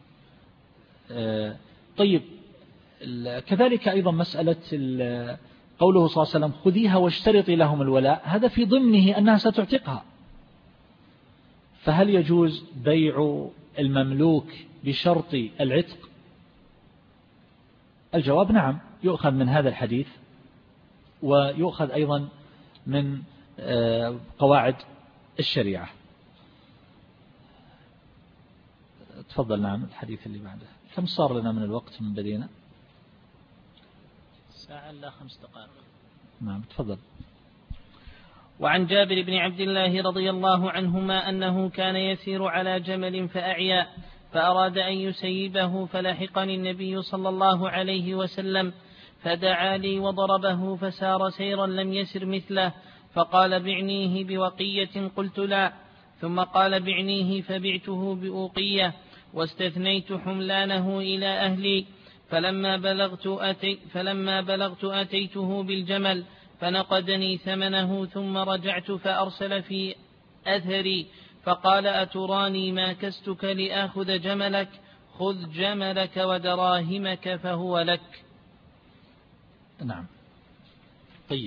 طيب كذلك أيضا مسألة قوله صلى الله عليه وسلم خذيها واشترطي لهم الولاء، هذا في ضمنه أنها ستعتقها. فهل يجوز بيع المملوك بشرط العتق؟ الجواب نعم، يؤخذ من هذا الحديث ويؤخذ أيضا من قواعد الشريعة. تفضل. نعم الحديث اللي بعده. كم صار لنا من الوقت من بدينا؟ ساعة إلا خمس دقائق. نعم تفضل. وعن جابر بن عبد الله رضي الله عنهما أنه كان يسير على جمل فأعيا فأراد أن يسيبه فلاحقني النبي صلى الله عليه وسلم فدعا لي وضربه فسار سيرا لم يسر مثله فقال بعنيه بوقية قلت لا، ثم قال بعنيه فبعته بأوقية واستثنيت حملانه إلى أهلي. فلما بلغت, أتي فلما بلغت أتيته بالجمل فنقدني ثمنه ثم رجعت فأرسل في أثري فقال أتراني ما كستك لآخذ جملك؟ خذ جملك ودراهمك فهو لك. نعم. طيب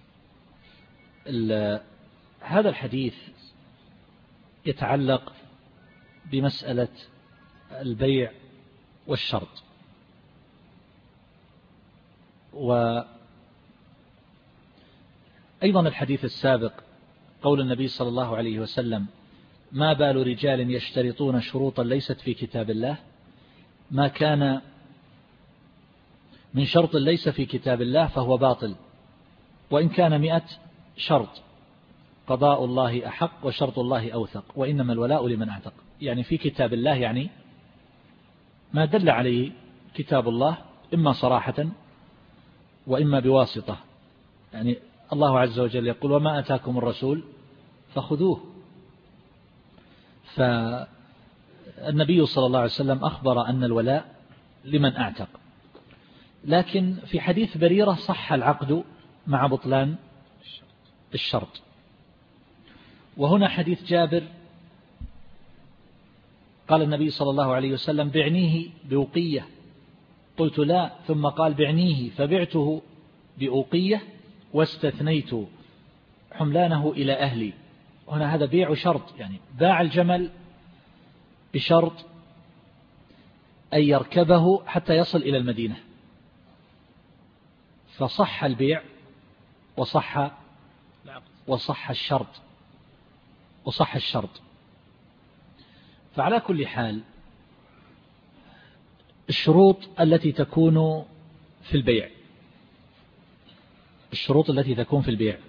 هذا الحديث يتعلق بمسألة البيع والشرط، وأيضا الحديث السابق قول النبي صلى الله عليه وسلم ما بال رجال يشترطون شروطا ليست في كتاب الله، ما كان من شرط ليس في كتاب الله فهو باطل وإن كان مئة شرط، قضاء الله أحق وشرط الله أوثق وإنما الولاء لمن أعتق. يعني في كتاب الله يعني ما دل عليه كتاب الله إما صراحة وإما بواسطة. يعني الله عز وجل يقول وما أتاكم الرسول فخذوه. فالنبي صلى الله عليه وسلم أخبر أن الولاء لمن أعتق، لكن في حديث بريرة صح العقد مع بطلان الشرط. وهنا حديث جابر قال النبي صلى الله عليه وسلم بعنيه بأوقية قلت لا، ثم قال بعنيه فبعته بأوقية واستثنيت حملانه إلى أهلي. هنا هذا بيع شرط، يعني باع الجمل بشرط أن يركبه حتى يصل إلى المدينة، فصح البيع وصح وصح الشرط وصح الشرط. فعلى كل حال الشروط التي تكون في البيع الشروط التي تكون في البيع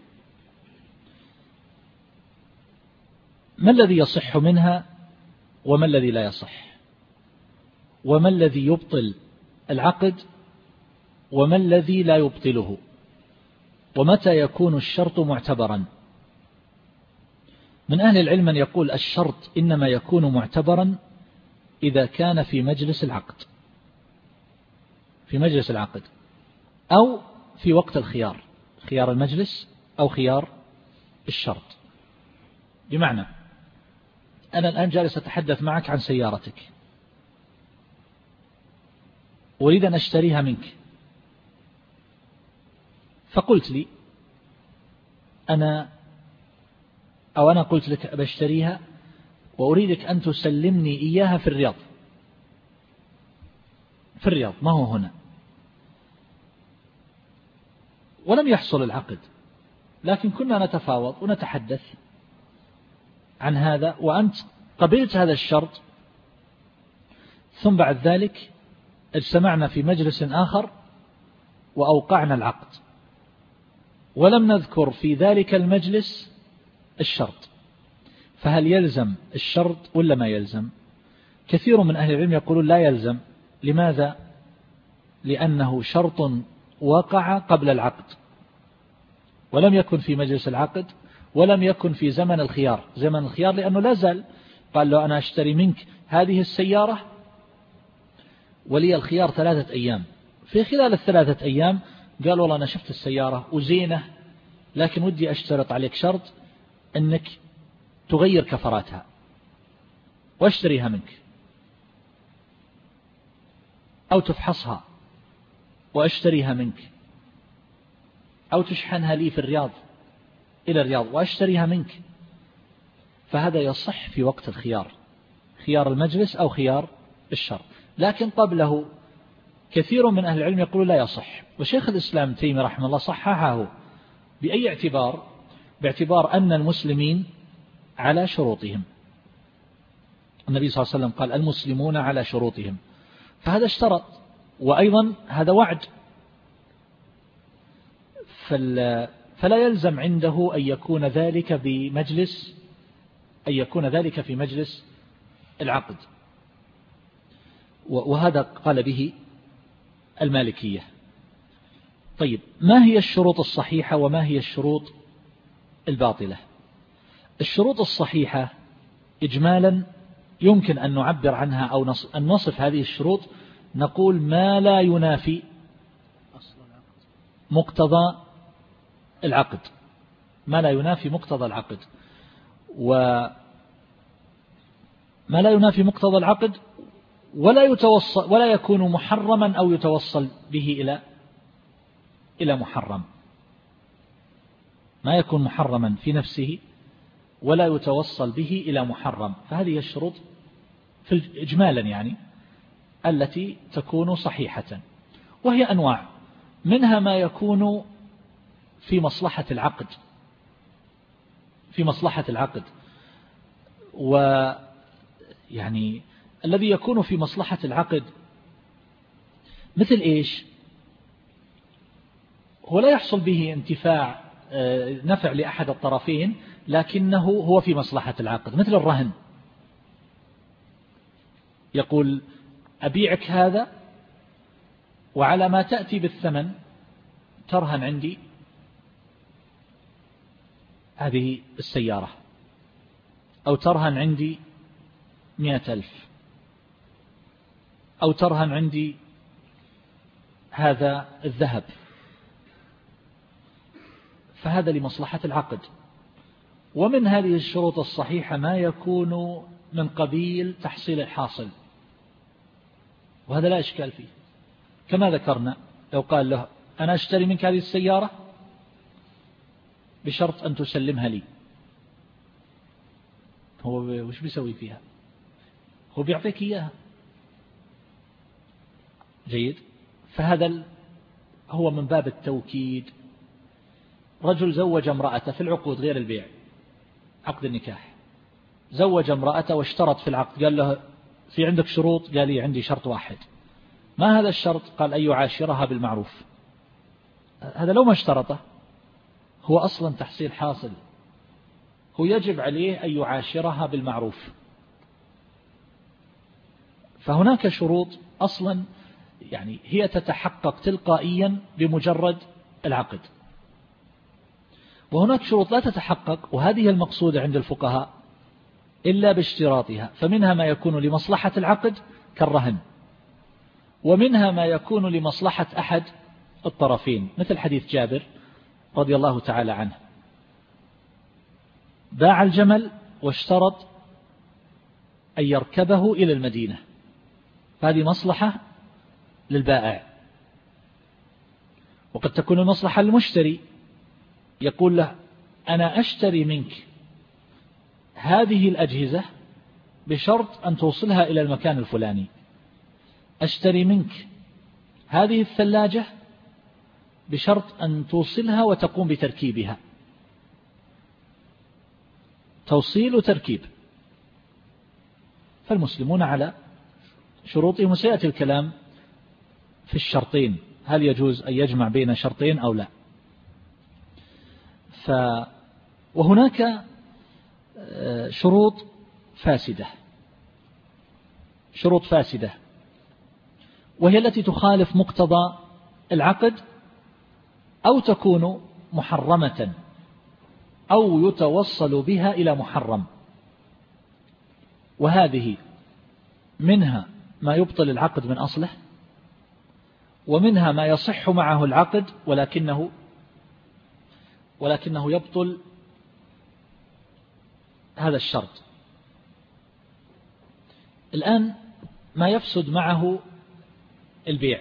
ما الذي يصح منها وما الذي لا يصح، وما الذي يبطل العقد وما الذي لا يبطله، ومتى يكون الشرط معتبرا. من أهل العلم من يقول الشرط إنما يكون معتبرا إذا كان في مجلس العقد في مجلس العقد أو في وقت الخيار، خيار المجلس أو خيار الشرط. بمعنى أنا الآن جالس أتحدث معك عن سيارتك، أريد أن أشتريها منك، فقلت لي أنا أو أنا قلت لك بشتريها وأريدك أن تسلمني إياها في الرياض في الرياض ما هو هنا، ولم يحصل العقد، لكن كنا نتفاوض ونتحدث عن هذا وأنت قبلت هذا الشرط، ثم بعد ذلك اجتمعنا في مجلس آخر وأوقعنا العقد ولم نذكر في ذلك المجلس الشرط، فهل يلزم الشرط ولا ما يلزم؟ كثير من أهل العلم يقولون لا يلزم. لماذا؟ لأنه شرط وقع قبل العقد ولم يكن في مجلس العقد ولم يكن في زمن الخيار. زمن الخيار لأنه لا زال، قال له أنا أشتري منك هذه السيارة ولي الخيار ثلاثة أيام، في خلال الثلاثة أيام قال والله أنا شفت السيارة وزينة، لكن ودي أشترط عليك شرط أنك تغير كفراتها واشتريها منك، أو تفحصها واشتريها منك، أو تشحنها لي في الرياض إلى الرياض واشتريها منك. فهذا يصح في وقت الخيار، خيار المجلس أو خيار الشر. لكن قبله كثير من أهل العلم يقول لا يصح، وشيخ الإسلام تيمي رحمه الله صححه. بأي اعتبار؟ باعتبار أن المسلمين على شروطهم. النبي صلى الله عليه وسلم قال المسلمون على شروطهم، فهذا اشترط، وأيضا هذا وعد، فلا يلزم عنده أن يكون ذلك بمجلس أن يكون ذلك في مجلس العقد. وهذا قال به المالكية. طيب، ما هي الشروط الصحيحة وما هي الشروط الباطلة؟ الشروط الصحيحة إجمالا يمكن أن نعبر عنها أو أن نصف هذه الشروط، نقول ما لا ينافي مقتضى العقد، ما لا ينافي مقتضى العقد، وما لا ينافي مقتضى العقد ولا يتوصل ولا يكون محرما أو يتوصل به إلى إلى محرم، ما يكون محرما في نفسه ولا يتوصل به إلى محرم. فهذه الشروط في إجمالا يعني التي تكون صحيحة، وهي أنواع، منها ما يكون في مصلحة العقد في مصلحة العقد ويعني الذي يكون في مصلحة العقد مثل إيش؟ هو لا يحصل به انتفاع نفع لأحد الطرفين، لكنه هو في مصلحة العقد، مثل الرهن. يقول أبيعك هذا وعلى ما تأتي بالثمن ترهن عندي هذه السيارة، أو ترهن عندي مئة ألف، أو ترهن عندي هذا الذهب. فهذا لمصلحة العقد. ومن هذه الشروط الصحيحة ما يكون من قبيل تحصيل الحاصل، وهذا لا إشكال فيه، كما ذكرنا لو قال له أنا أشتري منك هذه السيارة بشرط أن تسلمها لي، هو وش بيسوي فيها؟ هو بيعطيك إياها. جيد. فهذا هو من باب التوكيد. رجل زوج امرأته في العقود غير البيع، عقد النكاح، زوج امرأته واشترط في العقد، قال له في عندك شروط؟ قال لي عندي شرط واحد. ما هذا الشرط؟ قال أن يعاشرها بالمعروف. هذا لو ما اشترطه هو أصلا تحصيل حاصل، هو يجب عليه أن يعاشرها بالمعروف. فهناك شروط أصلا يعني هي تتحقق تلقائيا بمجرد العقد، وهناك شروط لا تتحقق، وهذه المقصودة عند الفقهاء، إلا باشتراطها. فمنها ما يكون لمصلحة العقد كالرهن، ومنها ما يكون لمصلحة أحد الطرفين، مثل حديث جابر رضي الله تعالى عنه، باع الجمل واشترط أن يركبه إلى المدينة، هذه مصلحة للبائع. وقد تكون المصلحة للمشتري، يقول له أنا أشتري منك هذه الأجهزة بشرط أن توصلها إلى المكان الفلاني، أشتري منك هذه الثلاجة بشرط أن توصلها وتقوم بتركيبها، توصيل وتركيب. فالمسلمون على شروطهم، وسيأتي الكلام في الشرطين، هل يجوز أن يجمع بين شرطين أو لا. ف وهناك شروط فاسدة شروط فاسدة وهي التي تخالف مقتضى العقد، أو تكون محرمة أو يتوصل بها إلى محرم. وهذه منها ما يبطل العقد من أصله، ومنها ما يصح معه العقد ولكنه ولكنه يبطل هذا الشرط. الآن ما يفسد معه البيع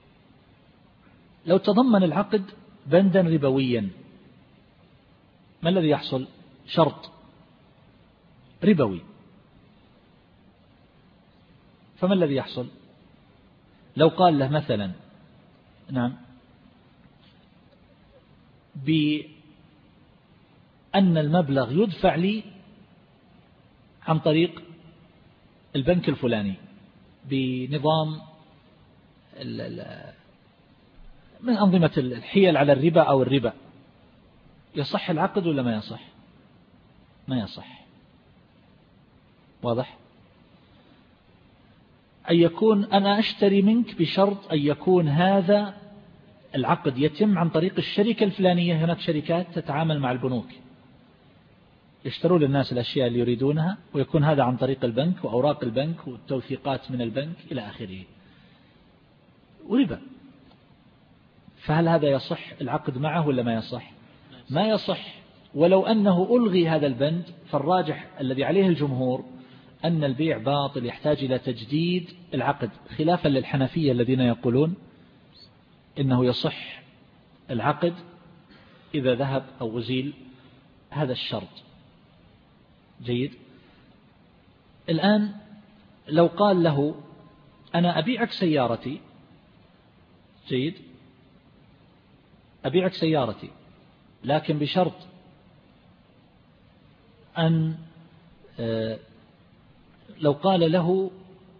لو تضمن العقد بندا ربويا، ما الذي يحصل؟ شرط ربوي، فما الذي يحصل؟ لو قال له مثلا نعم بأن المبلغ يدفع لي عن طريق البنك الفلاني بنظام من أنظمة الحيل على الربا أو الربا، يصح العقد ولا ما يصح؟ ما يصح. واضح؟ أن يكون أنا أشتري منك بشرط أن يكون هذا العقد يتم عن طريق الشركة الفلانية. هناك شركات تتعامل مع البنوك، يشترون للناس الأشياء اللي يريدونها، ويكون هذا عن طريق البنك وأوراق البنك والتوثيقات من البنك إلى آخره، وربا. فهل هذا يصح العقد معه ولا ما يصح؟ ما يصح. ولو أنه ألغي هذا البند فالراجح الذي عليه الجمهور أن البيع باطل يحتاج إلى تجديد العقد، خلافا للحنفية الذين يقولون إنه يصح العقد إذا ذهب أو أزيل هذا الشرط. جيد. الآن لو قال له أنا أبيعك سيارتي، جيد، أبيعك سيارتي لكن بشرط أن لو قال له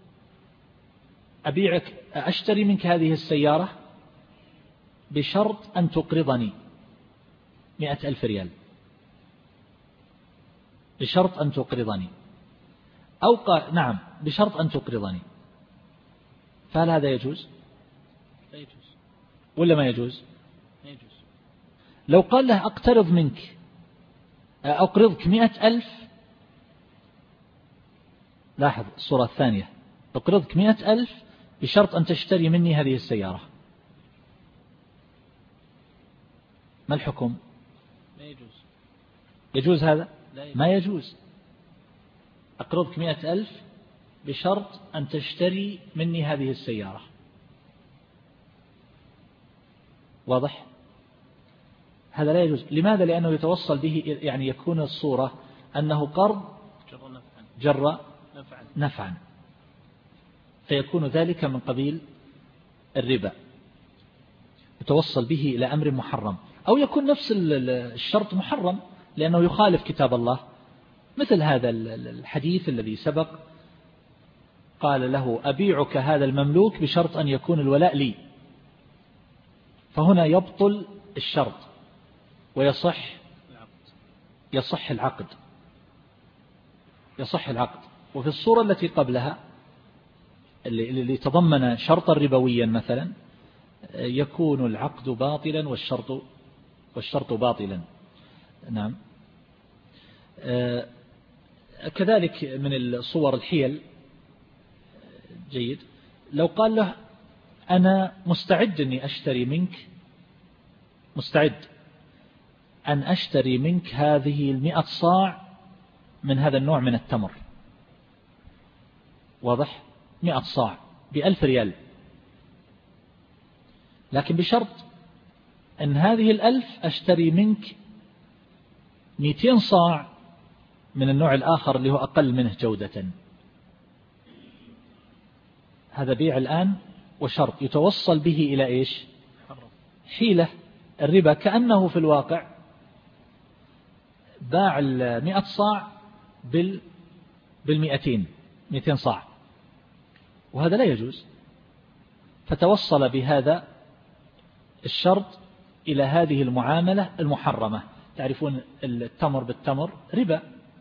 أبيعك أشتري منك هذه السيارة بشرط أن تقرضني مئة ألف ريال، بشرط أن تقرضني، أو قال نعم بشرط أن تقرضني، فهل هذا يجوز؟ لا يجوز. ولا ما يجوز؟ لا يجوز. لو قال له أقترض منك أقرضك مئة ألف، لاحظ الصورة الثانية، أقرضك مئة ألف بشرط أن تشتري مني هذه السيارة، ما الحكم؟ لا يجوز. يجوز هذا؟ لا يجوز. ما يجوز. أقرضك مئة ألف بشرط أن تشتري مني هذه السيارة. واضح؟ هذا لا يجوز. لماذا؟ لأنه يتوصل به، يعني يكون الصورة أنه قرض جر نفعا, نفعا. فيكون ذلك من قبيل الربا، يتوصل به إلى أمر محرم، أو يكون نفس الشرط محرم لأنه يخالف كتاب الله، مثل هذا الحديث الذي سبق، قال له أبيعك هذا المملوك بشرط أن يكون الولاء لي، فهنا يبطل الشرط ويصح يصح العقد يصح العقد. وفي الصورة التي قبلها اللي تضمن شرطا ربويا مثلا يكون العقد باطلا والشرط والشرط باطلا. نعم. كذلك من الصور الحيل. جيد. لو قال له أنا مستعد أني أشتري منك، مستعد أن أشتري منك هذه المئة صاع من هذا النوع من التمر. واضح؟ مئة صاع بألف ريال، لكن بشرط أن هذه الألف أشتري منك مئتين صاع من النوع الآخر اللي هو أقل منه جودة. هذا بيع الآن وشرط يتوصل به إلى إيش؟ حيلة الربا، كأنه في الواقع باع المئة صاع بال بالمئتين مئتين صاع، وهذا لا يجوز. فتوصل بهذا الشرط إلى هذه المعاملة المحرمة. تعرفون التمر بالتمر ربا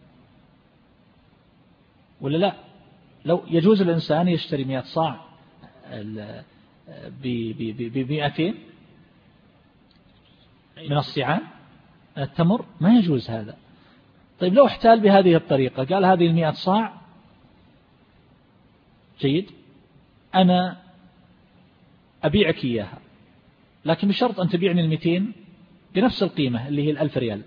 ولا لا؟ لو يجوز الإنسان يشتري مئة صاع بمئتين من الصيعان التمر، ما يجوز هذا. طيب لو احتال بهذه الطريقة، قال هذه المئة صاع جيد أنا أبيعك إياها، لكن بشرط أن تبيعني المئتين بنفس القيمة اللي هي الألف ريال.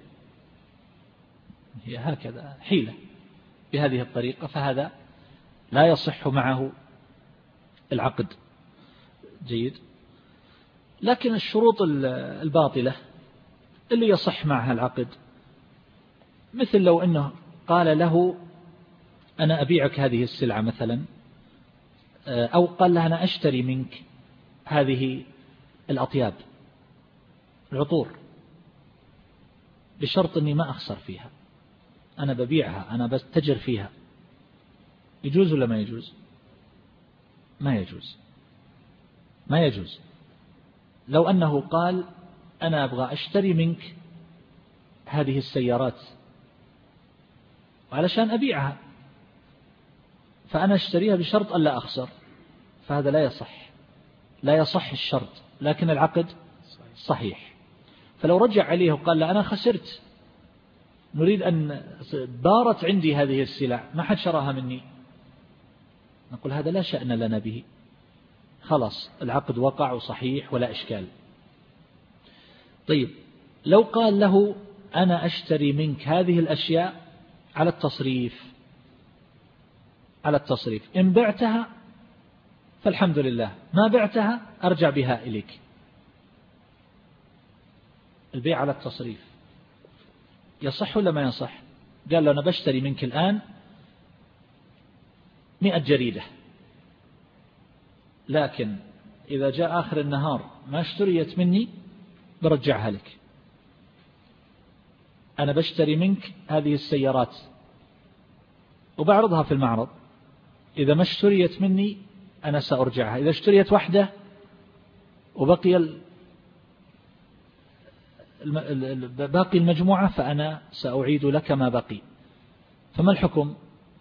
هي هكذا حيلة بهذه الطريقة، فهذا لا يصح معه العقد. جيد. لكن الشروط الباطلة اللي يصح معها العقد، مثل لو أنه قال له أنا أبيعك هذه السلعة مثلا، أو قال له أنا أشتري منك هذه الأطياب العطور بشرط أني ما أخسر فيها، أنا ببيعها، أنا بستجر فيها، يجوز ولا ما يجوز؟ ما يجوز، ما يجوز. لو أنه قال أنا أبغى أشتري منك هذه السيارات علشان أبيعها، فأنا أشتريها بشرط ألا أخسر، فهذا لا يصح، لا يصح الشرط، لكن العقد صحيح. فلو رجع عليه وقال لا أنا خسرت، نريد أن بارت عندي هذه السلع ما حد شراها مني، نقول هذا لا شأن لنا به، خلاص العقد وقع وصحيح ولا إشكال. طيب لو قال له أنا أشتري منك هذه الأشياء على التصريف، على التصريف، إن بعتها فالحمد لله، ما بعتها أرجع بها إليك. البيع على التصريف يصح ولا ما يصح؟ قال له أنا بشتري منك الآن مئة جريدة، لكن إذا جاء آخر النهار ما اشتريت مني برجعها لك. أنا بشتري منك هذه السيارات وبعرضها في المعرض، إذا ما اشتريت مني أنا سأرجعها، إذا اشتريت واحدة وبقي باقي المجموعة فأنا سأعيد لك ما بقي. فما الحكم؟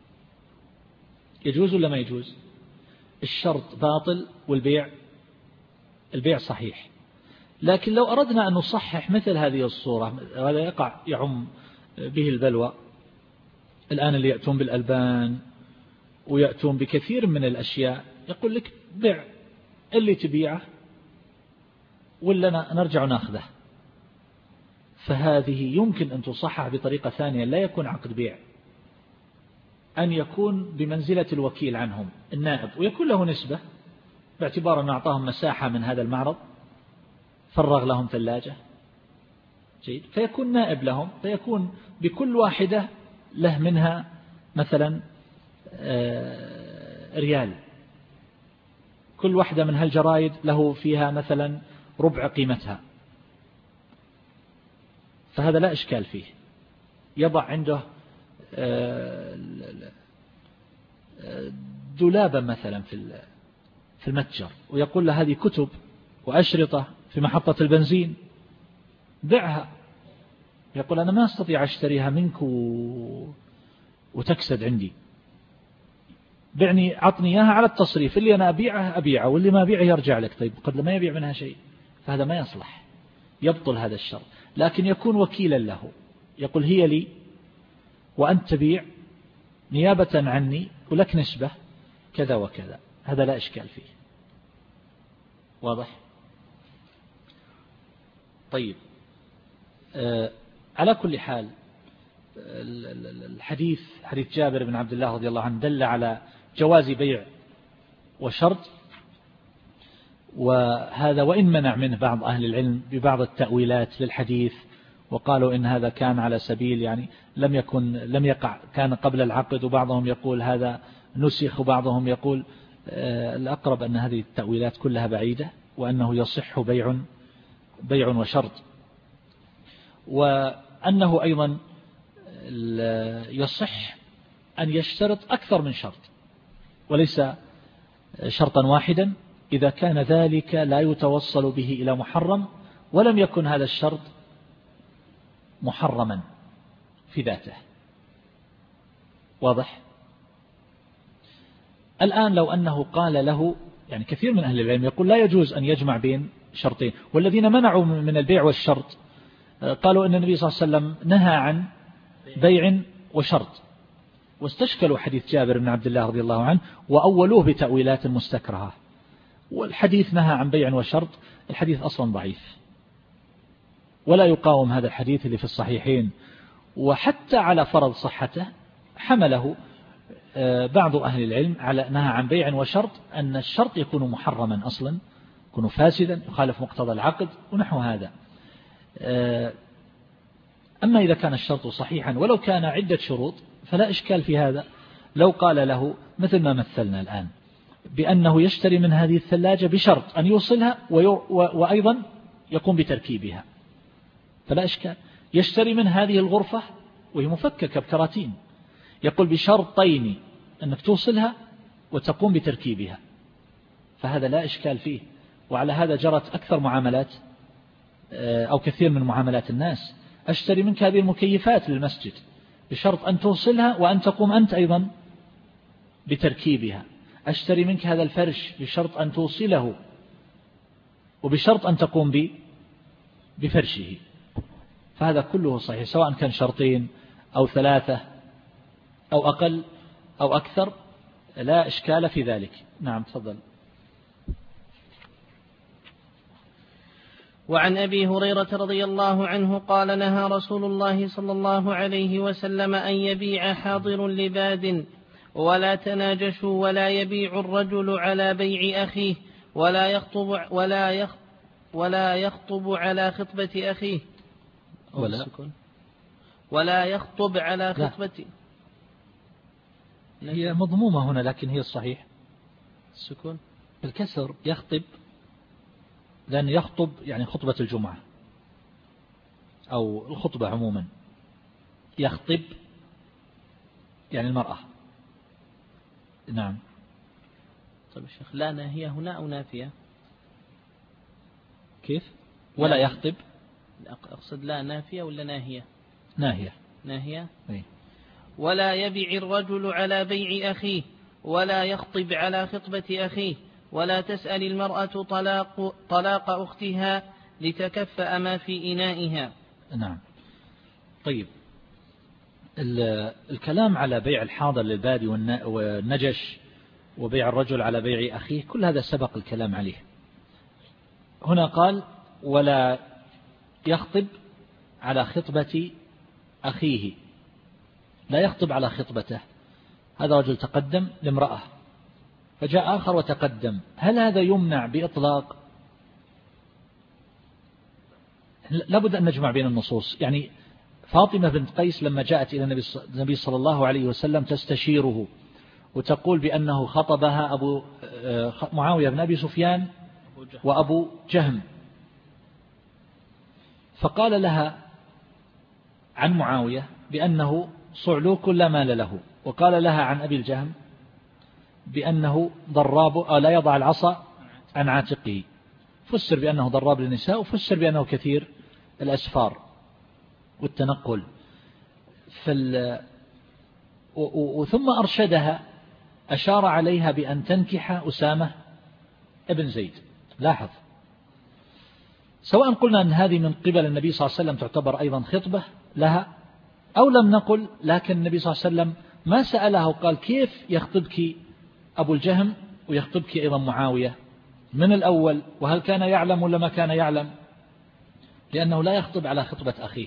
يجوز ولا ما يجوز؟ الشرط باطل والبيع البيع صحيح. لكن لو أردنا أن نصحح مثل هذه الصورة، هذا يقع يعم به البلوى الآن، اللي يأتون بالألبان ويأتون بكثير من الأشياء، يقول لك بيع اللي تبيعه ولا نرجع ناخذه. فهذه يمكن أن تصحح بطريقة ثانية، لا يكون عقد بيع، أن يكون بمنزلة الوكيل عنهم النائب، ويكون له نسبة باعتبار أن أعطاهم مساحة من هذا المعرض، فرغ لهم ثلاجة، جيد، فيكون نائب لهم، فيكون بكل واحدة له منها مثلا ريال، كل واحدة من هالجرايد له فيها مثلا ربع قيمتها، فهذا لا إشكال فيه. يضع عنده دولابا مثلا في المتجر، ويقول له هذه كتب وأشرطة في محطة البنزين، بيعها. يقول أنا ما أستطيع أشتريها منك وتكسد عندي، بعني، عطني إياها على التصريف، اللي أنا أبيعه أبيعه واللي ما أبيعه يرجع لك. طيب قد ما يبيع منها شيء، فهذا ما يصلح، يبطل هذا الشرط. لكن يكون وكيلا له، يقول هي لي وأنت تبيع نيابة عني ولك نسبة كذا وكذا، هذا لا إشكال فيه. واضح؟ طيب آه على كل حال الحديث حديث جابر بن عبد الله رضي الله عنه دل على جواز بيع وشرط، وهذا وإن منع منه بعض أهل العلم ببعض التأويلات للحديث، وقالوا إن هذا كان على سبيل يعني لم يكن لم يقع، كان قبل العقد، وبعضهم يقول هذا نسخ، وبعضهم يقول آه الأقرب أن هذه التأويلات كلها بعيدة، وأنه يصح بيع بيع وشرط، وأنه أيضا يصح أن يشترط أكثر من شرط وليس شرطا واحدا، إذا كان ذلك لا يتوصل به إلى محرم، ولم يكن هذا الشرط محرما في ذاته. واضح؟ الآن لو أنه قال له، يعني كثير من أهل العلم يقول لا يجوز أن يجمع بين شرطين، والذين منعوا من البيع والشرط قالوا أن النبي صلى الله عليه وسلم نهى عن بيع وشرط، واستشكلوا حديث جابر بن عبد الله رضي الله عنه وأولوه بتأويلات مستكرهة. والحديث نهى عن بيع وشرط، الحديث أصلا ضعيف ولا يقاوم هذا الحديث اللي في الصحيحين، وحتى على فرض صحته حمله بعض أهل العلم على نهى عن بيع وشرط أن الشرط يكون محرما أصلا، يكون فاسدا يخالف مقتضى العقد ونحو هذا. أما إذا كان الشرط صحيحا ولو كان عدة شروط فلا إشكال في هذا. لو قال له مثل ما مثلنا الآن بأنه يشتري من هذه الثلاجة بشرط أن يوصلها وأيضا يقوم بتركيبها فلا إشكال. يشتري من هذه الغرفة وهي مفككة بكراتين، يقول بشرطين أنك توصلها وتقوم بتركيبها، فهذا لا إشكال فيه. وعلى هذا جرت أكثر معاملات أو كثير من معاملات الناس. أشتري منك هذه المكيفات للمسجد بشرط أن توصلها وأن تقوم أنت أيضا بتركيبها. أشتري منك هذا الفرش بشرط أن توصله وبشرط أن تقوم بفرشه. فهذا كله صحيح سواء كان شرطين أو ثلاثة أو أقل أو أكثر، لا إشكال في ذلك. نعم تفضل. وعن أبي هريرة رضي الله عنه قال نهى رسول الله صلى الله عليه وسلم أن يبيع حاضر لباد ولا تناجشوا ولا يبيع الرجل على بيع أخيه ولا يخطب ولا يخطب ولا يخطب على خطبة أخيه ولا ولا يخطب على خطبة. هي مضمومة هنا لكن هي الصحيح السكون بالكسر يخطب، لأن يخطب يعني خطبة الجمعة أو الخطبة عموما، يخطب يعني المرأة. نعم. طيب الشيخ لا ناهية هنا أو نافية؟ كيف؟ ولا يخطب؟ أقصد لا نافية ولا ناهية؟ ناهية. ناهية؟ أي. ولا يبيع الرجل على بيع أخيه ولا يخطب على خطبة أخيه ولا تسأل المرأة طلاق, طلاق أختها لتكفأ ما في إنائها. نعم. طيب الكلام على بيع الحاضر للبادي والنجش وبيع الرجل على بيع أخيه كل هذا سبق الكلام عليه. هنا قال ولا يخطب على خطبة أخيه، لا يخطب على خطبته. هذا رجل تقدم لامرأة فجاء آخر وتقدم، هل هذا يمنع بإطلاق؟ لابد أن نجمع بين النصوص. يعني فاطمة بنت قيس لما جاءت إلى النبي صلى الله عليه وسلم تستشيره وتقول بأنه خطبها أبو معاوية بن أبي سفيان وأبو جهم، فقال لها عن معاوية بأنه صعلوك لا مال له، وقال لها عن أبي الجهم بأنه ضراب لا يضع العصا عن عاتقه، فسر بأنه ضراب للنساء وفسر بأنه كثير الأسفار والتنقل. فال... وثم أرشدها، أشار عليها بأن تنكح أسامة ابن زيد. لاحظ، سواء قلنا أن هذه من قبل النبي صلى الله عليه وسلم تعتبر أيضا خطبة لها أو لم نقل، لكن النبي صلى الله عليه وسلم ما سألها وقال كيف يخطبك أبو الجهم ويخطبك أيضا معاوية من الأول، وهل كان يعلم ولا ما كان يعلم؟ لأنه لا يخطب على خطبة أخيه.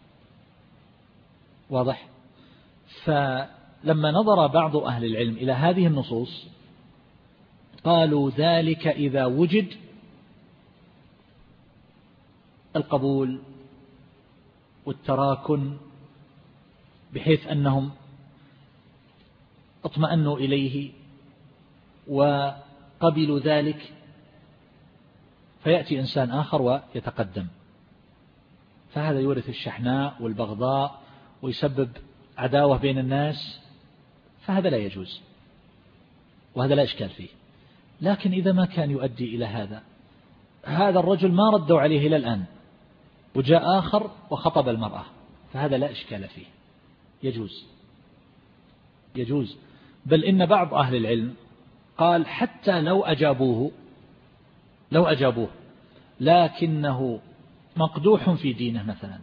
واضح؟ فلما نظر بعض أهل العلم إلى هذه النصوص قالوا ذلك إذا وجد القبول والتراكن بحيث أنهم اطمأنوا إليه وقبلوا ذلك، فيأتي إنسان آخر ويتقدم، فهذا يورث الشحناء والبغضاء ويسبب عداوة بين الناس، فهذا لا يجوز وهذا لا إشكال فيه. لكن إذا ما كان يؤدي إلى هذا، هذا الرجل ما ردوا عليه إلى الآن وجاء آخر وخطب المرأة، فهذا لا إشكال فيه، يجوز يجوز بل إن بعض أهل العلم قال حتى لو أجابوه لو أجابوه لكنه مقدوح في دينه مثلا،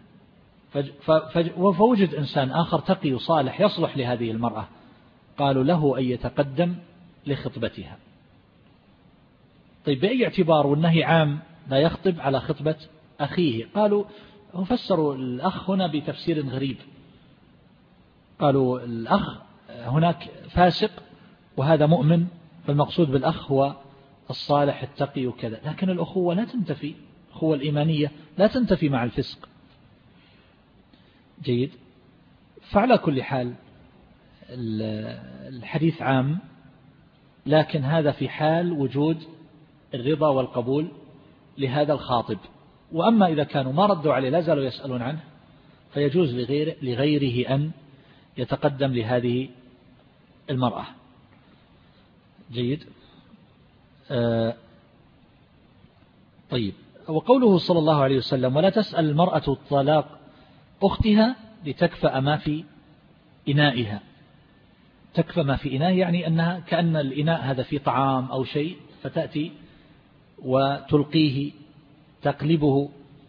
فوجد إنسان آخر تقي صالح يصلح لهذه المرأة، قالوا له أن يتقدم لخطبتها. طيب بأي اعتبار والنهي عام لا يخطب على خطبة أخيه؟ قالوا هم فسروا الأخ هنا بتفسير غريب، قالوا الأخ هناك فاسق وهذا مؤمن، فالمقصود بالأخ هو الصالح التقي وكذا، لكن الأخوة لا تنتفي، الأخوة الإيمانية لا تنتفي مع الفسق. جيد. فعلى كل حال الحديث عام، لكن هذا في حال وجود الرضا والقبول لهذا الخاطب. وأما إذا كانوا ما ردوا عليه لا زالوا يسألون عنه فيجوز لغير لغيره أن يتقدم لهذه المرأة. جيد. آه طيب. وقوله صلى الله عليه وسلم ولا تسأل المرأة طلاق أختها لتكفأ ما في إنائها. تكفى ما في إناء يعني أنها كأن الإناء هذا فيه طعام أو شيء فتأتي وتلقيه تقلبه.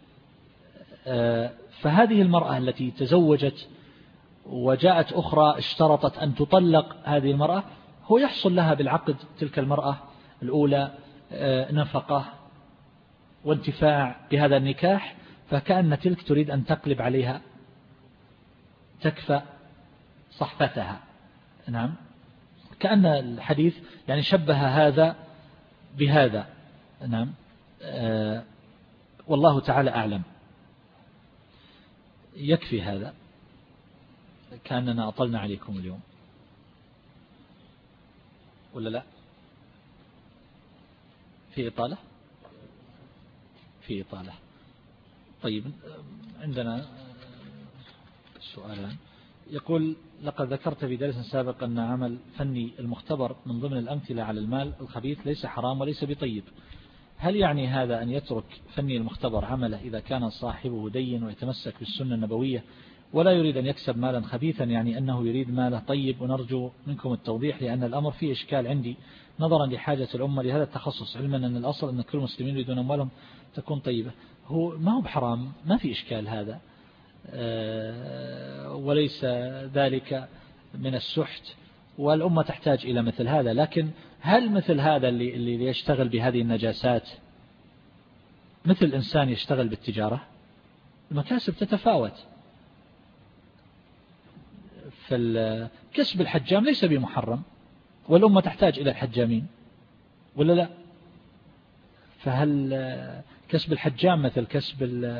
فهذه المرأة التي تزوجت وجاءت أخرى اشترطت أن تطلق هذه المرأة، هو يحصل لها بالعقد تلك المرأة الأولى نفقة وانتفاع بهذا النكاح، فكأن تلك تريد أن تقلب عليها تكفى صحفتها. نعم. كأن الحديث يعني شبه هذا بهذا. نعم. آه والله تعالى أعلم. يكفي هذا، كأننا أطلنا عليكم اليوم ولا لا؟ في إطالة؟ في إطالة. طيب عندنا سؤالان. يقول لقد ذكرت في درس سابق أن عمل فني المختبر من ضمن الأمثلة على المال الخبيث ليس حرام وليس بطيب، هل يعني هذا أن يترك فني المختبر عمله إذا كان صاحبه دين ويتمسك بالسنة النبوية ولا يريد أن يكسب مالا خبيثا، يعني أنه يريد ماله طيب؟ ونرجو منكم التوضيح لأن الأمر فيه إشكال عندي نظرا لحاجة الأمة لهذا التخصص، علما أن الأصل أن كل المسلمين يريدون أموالهم تكون طيبة. هو ما هو بحرام، ما في إشكال هذا، وليس ذلك من السحت، والأمة تحتاج إلى مثل هذا. لكن هل مثل هذا اللي, اللي يشتغل بهذه النجاسات مثل إنسان يشتغل بالتجارة؟ المكاسب تتفاوت. فالكسب الحجام ليس بمحرم والأمة تحتاج إلى الحجامين ولا لا؟ فهل كسب الحجام مثل كسب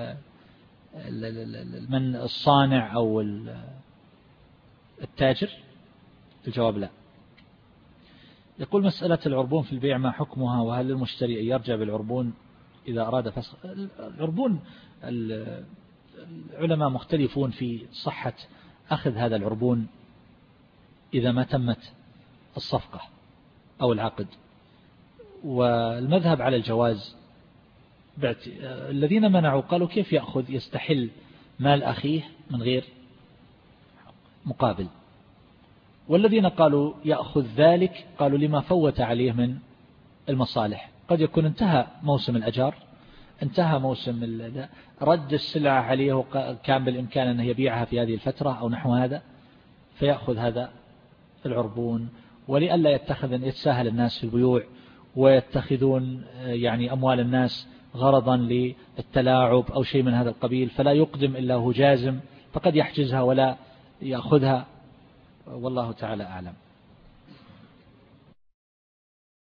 من الصانع أو التاجر؟ الجواب لا. يقول مسألة العربون في البيع ما حكمها، وهل للمشتري أن يرجع بالعربون إذا أراد فسخ العربون؟ العلماء مختلفون في صحة أخذ هذا العربون إذا ما تمت الصفقة أو العقد، والمذهب على الجواز. الذين منعوا قالوا كيف يأخذ يستحل مال أخيه من غير مقابل، والذين قالوا يأخذ ذلك قالوا لما فوت عليه من المصالح، قد يكون انتهى موسم الأجار، انتهى موسم رد السلعة عليه وكان بالإمكان أنه يبيعها في هذه الفترة أو نحو هذا، فيأخذ هذا العربون، ولئلا يتخذ يتساهل الناس في البيوع ويتخذون يعني أموال الناس غرضا للتلاعب أو شيء من هذا القبيل، فلا يقدم إلا هو جازم، فقد يحجزها ولا يأخذها، والله تعالى أعلم.